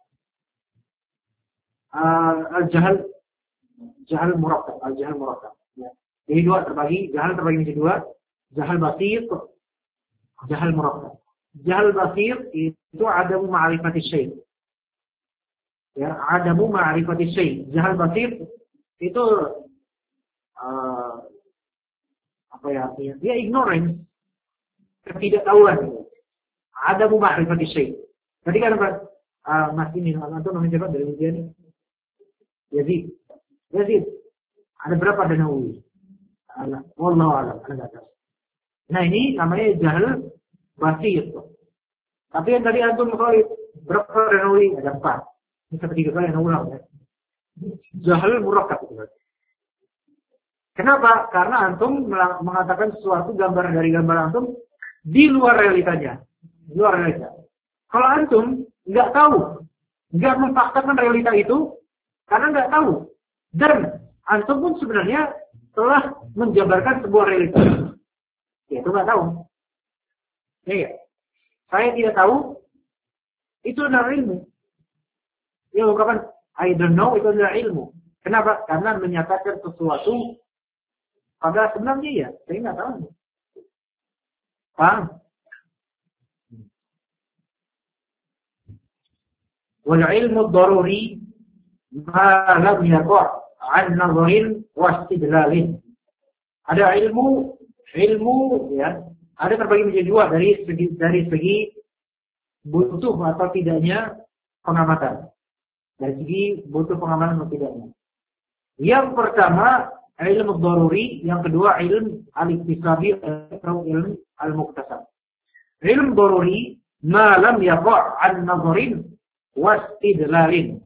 uh, al-jahal jahal murakkab, al-jahal murakkab. Ya. Jadi dua terbagi, jahal terbagi menjadi dua, jahal basit, jahal murakkab. Jahal basit itu adamu ma'rifati syai'. Ya, adamu ma'rifati syai'. Jahal basit itu uh, apa ya artinya? Dia ignorance, ketidaktahuan. Adamu ma'rifati syai'. Tadi kan apa? Uh, Mas ini, antum namanya siapa dari ujian ini? Yazid. Yazid. Ada berapa danau U I? Wallahu a'lam, ana enggak tahu. Nah, ini namanya jahal basit. Tapi yang tadi antum Khalid, berapa danau U I? Ada empat. Ini ketiga kali yang ulang ya. Jahil murakkab itu. Kenapa? Karena antum mengatakan sesuatu gambar dari gambar antum di luar realitanya. Di luar realita. Kalau antum nggak tahu, nggak memfaktakan realita itu, karena nggak tahu. Dan antum pun sebenarnya telah menjabarkan sebuah realita. Ya, itu nggak tahu. Ya, saya tidak tahu, itu adalah ilmu. Ya, ungkapan I don't know itu adalah ilmu. Kenapa? Karena menyatakan sesuatu pada sebenarnya ya, saya nggak tahu. Paham? Wal ilmu daruri ma lam yaqa' an nadharin wa istidlalin. Ada ilmu, ilmu ya, ada terbagi menjadi dua dari segi dari segi butuh atau tidaknya pengamatan. Dari segi butuh pengamatan atau tidaknya. Yang pertama ilmu daruri, yang kedua ilmu al-iktisabi atau ilmu al-muktasab. Ilmu daruri ma lam yaqa' an nadharin wa istidlalin.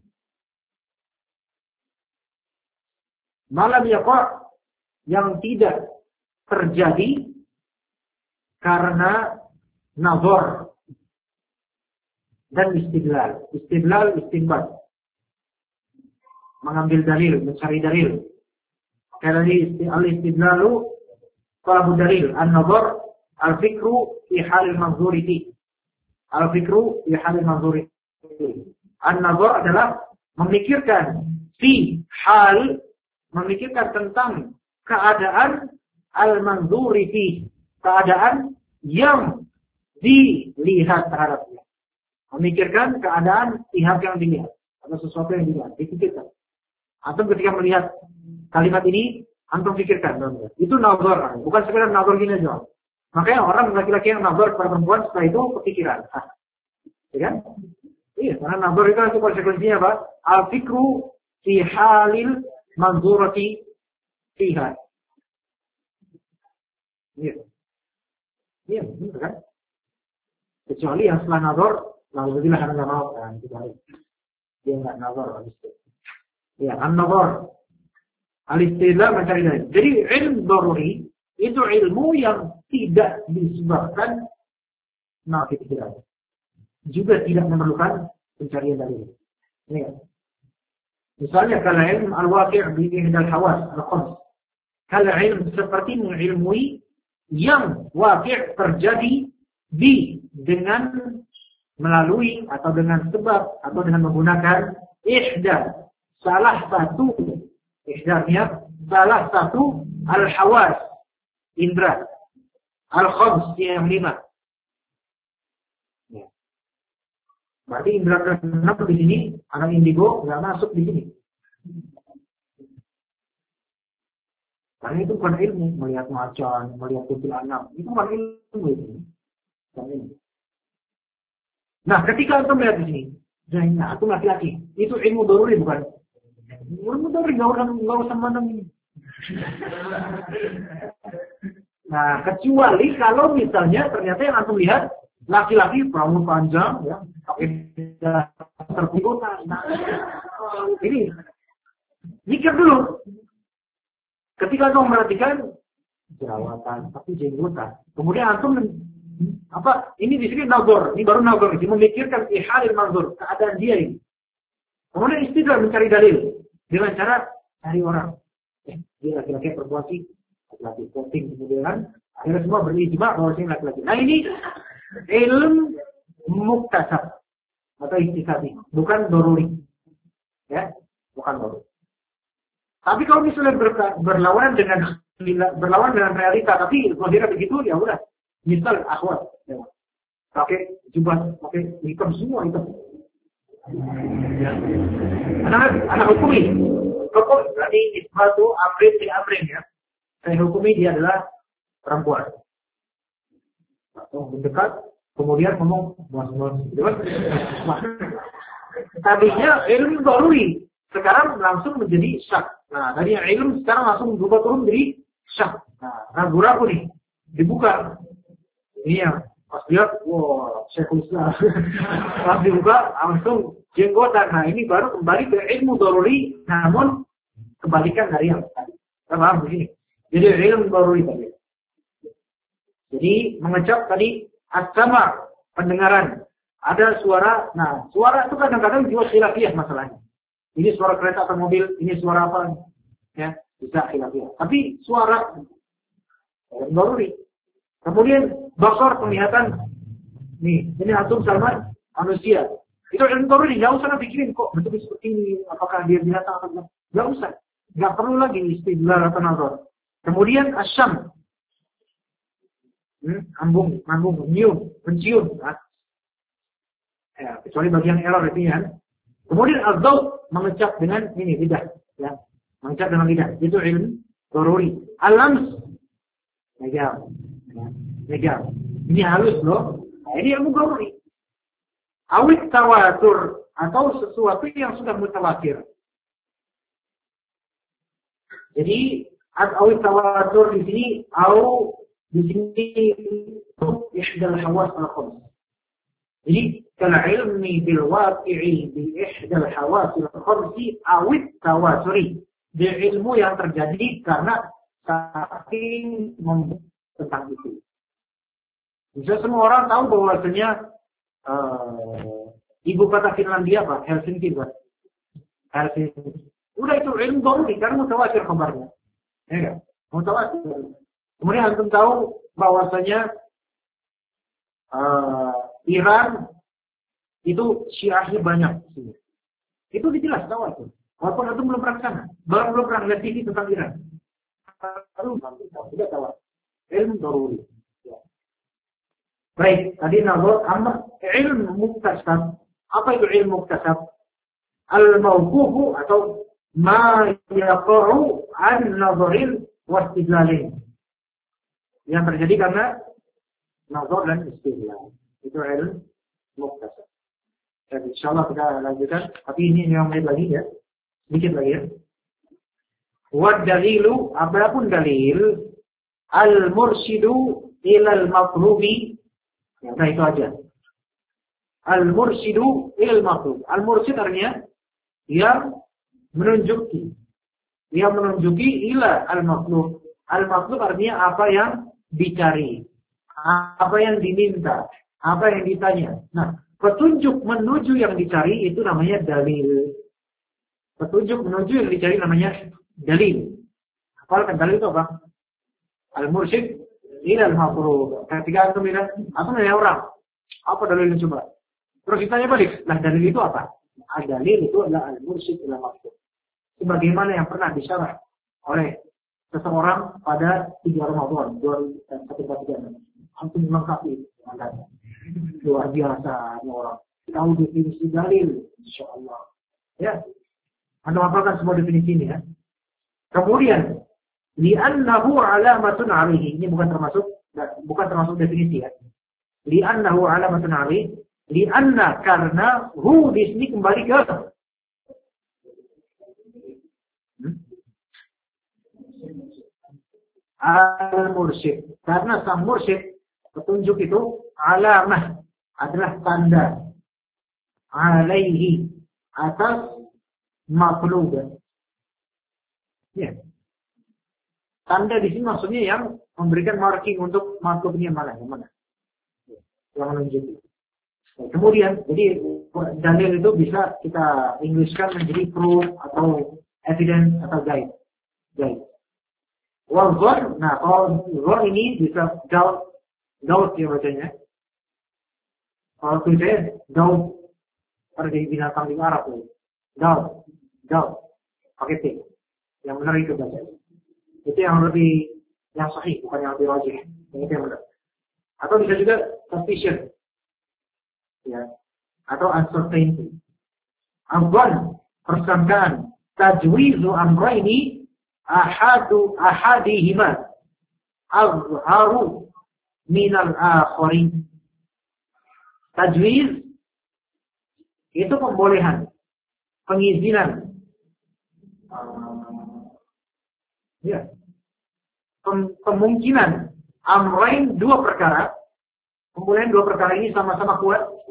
Ma lam yaqa' yang tidak terjadi karena nazar dan istidlal. Istidlal, istinbat. Mengambil dalil, mencari dalil. Karena al-istidlalu talabu dalil. An-nazar, al-fikru fi halil manzuri fi. Al-fikru fi halil manzuri fi. An-nazar adalah memikirkan fi hal, memikirkan tentang keadaan al-manzuri fi. Keadaan yang dilihat terhadapnya. Memikirkan keadaan pihak yang dilihat. Atau sesuatu yang dilihat. Dipikirkan. Antum ketika melihat kalimat ini, antum pikirkan. Itu nazar. Bukan sekedar nazar gini aja. Makanya orang laki-laki yang nazar pada perempuan setelah itu kepikiran. Ah. Ya kan? Iya, karena nazar itu nanti konsekuensinya apa? Al-fikru fi halil manzurati fiha. Iya. Iya, benar kan? Kecuali yang setelah nazar, lalu bila karena nggak mau kan, kecuali dia nggak nazar habis itu. Ya, an-nazar. Al-istidlal mencari dalil. Jadi ilmu daruri itu ilmu yang tidak disebabkan nafsu pikiran. Juga tidak memerlukan pencarian dalil. Ini kan? Misalnya kalau ilmu al-waqi' bi ihdal hawas al-khams. Kalau ilmu seperti mengilmui yang waqi' terjadi di dengan melalui atau dengan sebab atau dengan menggunakan ihda, salah satu ihdanya, salah satu al-hawas, indra, al-khams yang lima. Ya. Berarti indra keenam di sini, anak indigo nggak masuk di sini. Karena itu bukan ilmu, melihat macan, melihat kuntilanak, itu bukan ilmu itu. Nah, ketika antum melihat di sini, nah, aku laki-laki, itu ilmu daruri bukan? Ilmu daruri nggak usah nggak usah mandang ini. Nah, kecuali kalau misalnya ternyata yang antum lihat laki-laki rambut panjang, ya, pakai terpikul, nah, ini mikir dulu. Ketika antum memperhatikan jerawatan, tapi jenggotan, kemudian antum apa? Ini di sini nazar, ini baru nazar, dia memikirkan ihalil manzur, keadaan dia ini. Kemudian istidlal mencari dalil dengan cara cari orang. Eh, dia laki-laki perempuan sih, laki-laki voting kemudian akhirnya semua berijma bahwa ini laki-laki. Nah ini ilmu muktasab atau iktisabi, bukan daruri. Ya, bukan daruri. Tapi kalau misalnya ber, berlawanan dengan berlawanan dengan realita, tapi kalau dia begitu ya udah. Misal akhwat, ya. Pakai jubah, pakai hitam semua hitam. Ya. Anak anak hukumi, pokok berarti isbatu amrin di amrin ya. Saya hukumi dia adalah perempuan. Atau mendekat, kemudian ngomong mas-mas, tadinya ilmu daruri, sekarang langsung menjadi syak. Nah, tadi yang ilmu sekarang langsung berubah turun menjadi syak. Nah, ragu-ragu nih, dibuka. Ini yang pas lihat, wah, Syekhul Islam. Pas dibuka, langsung jenggotan. Nah, ini baru kembali ke ilmu daruri, namun kebalikan dari yang tadi. Kita paham begini. Jadi ilmu daruri tadi. Jadi mengecap tadi as-sama, pendengaran. Ada suara. Nah, suara itu kadang-kadang juga khilafiyah masalahnya. Ini suara kereta atau mobil, ini suara apa? Ya, bisa khilafiyah. Tapi suara ilmu daruri. Kemudian basar, penglihatan. Nih, ini antum Salman manusia. Itu ilmu daruri, enggak usah pikirin kok bentuk seperti ini, apakah dia binatang atau enggak. Enggak usah. Enggak perlu lagi istidlal atau nazar. Kemudian asyam. Hmm, ambung, mambung, nyium, mencium. Nah. Ya, kecuali bagi yang error itu ya. Kemudian az-zawq, mengecap dengan ini lidah, ya. Mengecap dengan lidah. Itu ilmu daruri. Al-lams, megang. Ya, megang. Ini halus loh. Nah, ini ilmu daruri. Awit tawatur, atau sesuatu yang sudah mutawatir. Jadi awit tawatur di sini, au di sini ihdal hawas al-khams. Jadi kalau ilmi bil waqi'i bi ihdal hawas al-khams awit tawaturi. Dia ilmu yang terjadi karena saking tentang itu. Bisa semua orang tahu bahwasanya uh, ibu kota Finlandia apa? Helsinki kan? Helsinki. Udah itu ilmu daruri karena mutawatir kabarnya. Ya enggak? Mutawatir. Kemudian antum tahu bahwasanya uh, Iran itu Syiahnya banyak. Itu dijelas tahu itu. Walaupun antum belum pernah sana, belum belum pernah lihat T V tentang Iran. Lalu nanti tahu, tidak tahu. Ilmu daruri. Ya. Baik, tadi nazar amma ilmu muktasab. Apa itu ilmu muktasab? Al-mawqufu atau ma yaqa'u an nazarin wa istidlalin. Yang terjadi karena nazar dan istidlal. Itu ilmu muktasab. Jadi insyaallah kita lanjutkan, tapi ini lima menit lagi ya. Sedikit lagi ya. Wa dalilu, apapun dalil al-mursyidu ilal matlubi. Ya, nah itu aja. Al-mursyidu ilal matlub. Al-mursyid artinya yang menunjuki. Yang menunjuki ila al-matlub. Al-matlub artinya apa yang dicari. Apa yang diminta. Apa yang ditanya. Nah, petunjuk menuju yang dicari itu namanya dalil. Petunjuk menuju yang dicari namanya dalil. Apalagi dalil itu apa? Al-mursyid ila al-matlub. Ketika antum bilang, aku nanya orang, apa dalilnya coba? Terus ditanya balik, nah dalil itu apa? Al-dalil itu adalah al-mursyid ila al-matlub. Sebagaimana yang pernah disyarah oleh seseorang pada tiga Ramadan dua ribu satu. Antum melengkapi dengan luar biasa orang. Tahu definisi dalil, insyaallah. Ya. Anda hafalkan semua definisi ini ya. Kemudian, li'annahu alamatun 'alaihi. Ini bukan termasuk bukan termasuk definisi ya. Li'annahu alamatun 'alaihi, li'anna karena hu di sini kembali ke hmm? al-mursyid. Karena sang mursyid, petunjuk itu alamah adalah tanda 'alaihi atas matlub. Ya. Tanda di sini maksudnya yang memberikan marking untuk matlubnya mana, yang mana. Yang menunjuki. Nah, kemudian, jadi dalil itu bisa kita Englishkan menjadi proof atau evidence atau guide. Guide. Wal-zon, nah kalau zon ini bisa doubt, doubt ya bacanya. Kalau tulisnya doubt, pada binatang di Arab tuh. Doubt. Doubt, pakai T. Yang benar itu baca. Itu yang lebih, yang sahih, bukan yang lebih wajib. Yang itu yang benar. Atau bisa juga suspicion. Ya. Atau uncertainty. Afwan, persangkaan. Tajwizu amraini ahadu ahadihima. Azharu minal akharin. Tajwiz itu pembolehan. Pengizinan. Ya. Kem kemungkinan amrain dua perkara. Kemudian dua perkara ini sama-sama kuat.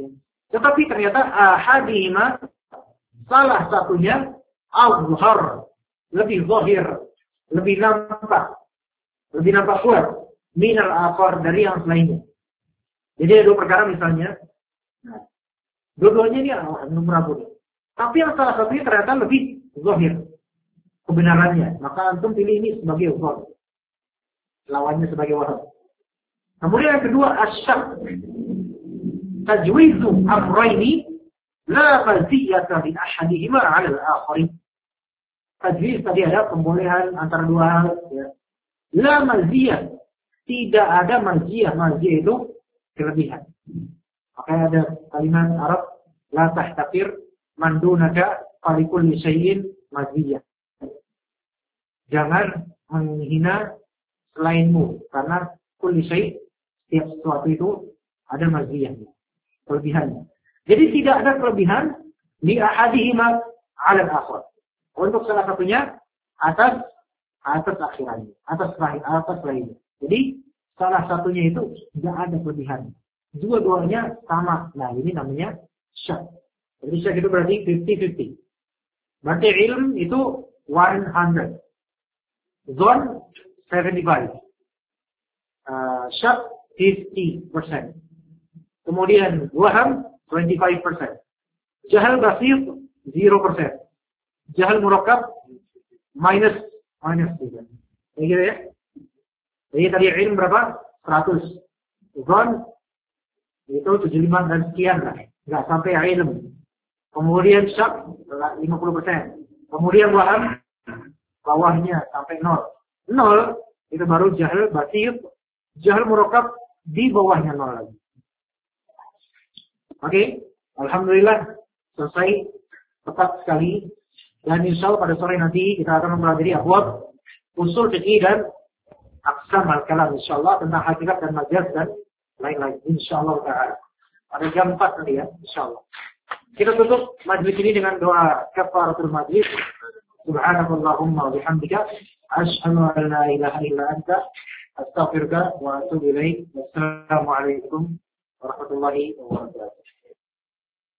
Tetapi ternyata ahadihima, salah satunya azhar, lebih zahir, lebih nampak, lebih nampak kuat minal akhar, dari yang lainnya. Jadi ada dua perkara misalnya, nah, dua-duanya ini nomor apa? Tapi yang salah satunya ternyata lebih zahir kebenarannya, maka antum pilih ini sebagai zahir, lawannya sebagai wahab. Kemudian yang kedua, asyak, tajwizu amrayni la maziyata min ahadihima 'ala al-akhari. Tajwiz tadi ada pembolehan antara dua hal, ya. La maziyah, tidak ada maziyah. Maziyah itu kelebihan. Makanya ada kalimat Arab, la tahtakir man dunaka fa likulli syai'in maziyah. Jangan menghina selainmu, karena kulli syai', setiap sesuatu itu ada maziyahnya, kelebihannya. Jadi tidak ada kelebihan di ahadihima 'ala al-akhar. Untuk salah satunya atas atas akhirannya, atas lain, atas lainnya. Jadi salah satunya itu tidak ada kelebihan. Dua-duanya sama. Nah, ini namanya syak. Jadi syak itu berarti lima puluh lima puluh. Berarti ilm itu seratus. Zon tujuh puluh lima. Uh, syak lima puluh persen. Kemudian waham dua puluh lima persen. Jahal basit zero persen. Jahal murakkab minus minus tiga. Ini gitu ya. Jadi tadi ilm berapa? seratus. Zon itu tujuh puluh lima dan sekian lah. Enggak sampai ilm. Kemudian syak lima puluh persen. Kemudian waham bawahnya sampai nol. Nol itu baru jahal basit. Jahal murakkab di bawahnya nol lagi. Oke, okay. Alhamdulillah selesai tepat sekali. Dan insya Allah pada sore nanti kita akan mempelajari abwab usul fikih dan aqsam al-kalam insyaallah, tentang hakikat dan majaz dan lain-lain insyaallah taala. Pada jam empat nanti ya insyaallah. Kita tutup majlis ini dengan doa kafaratul majlis. Subhanakallahumma wa bihamdika asyhadu an la ilaha illa anta astaghfiruka wa atubu ilaik. Wassalamu alaikum warahmatullahi wabarakatuh.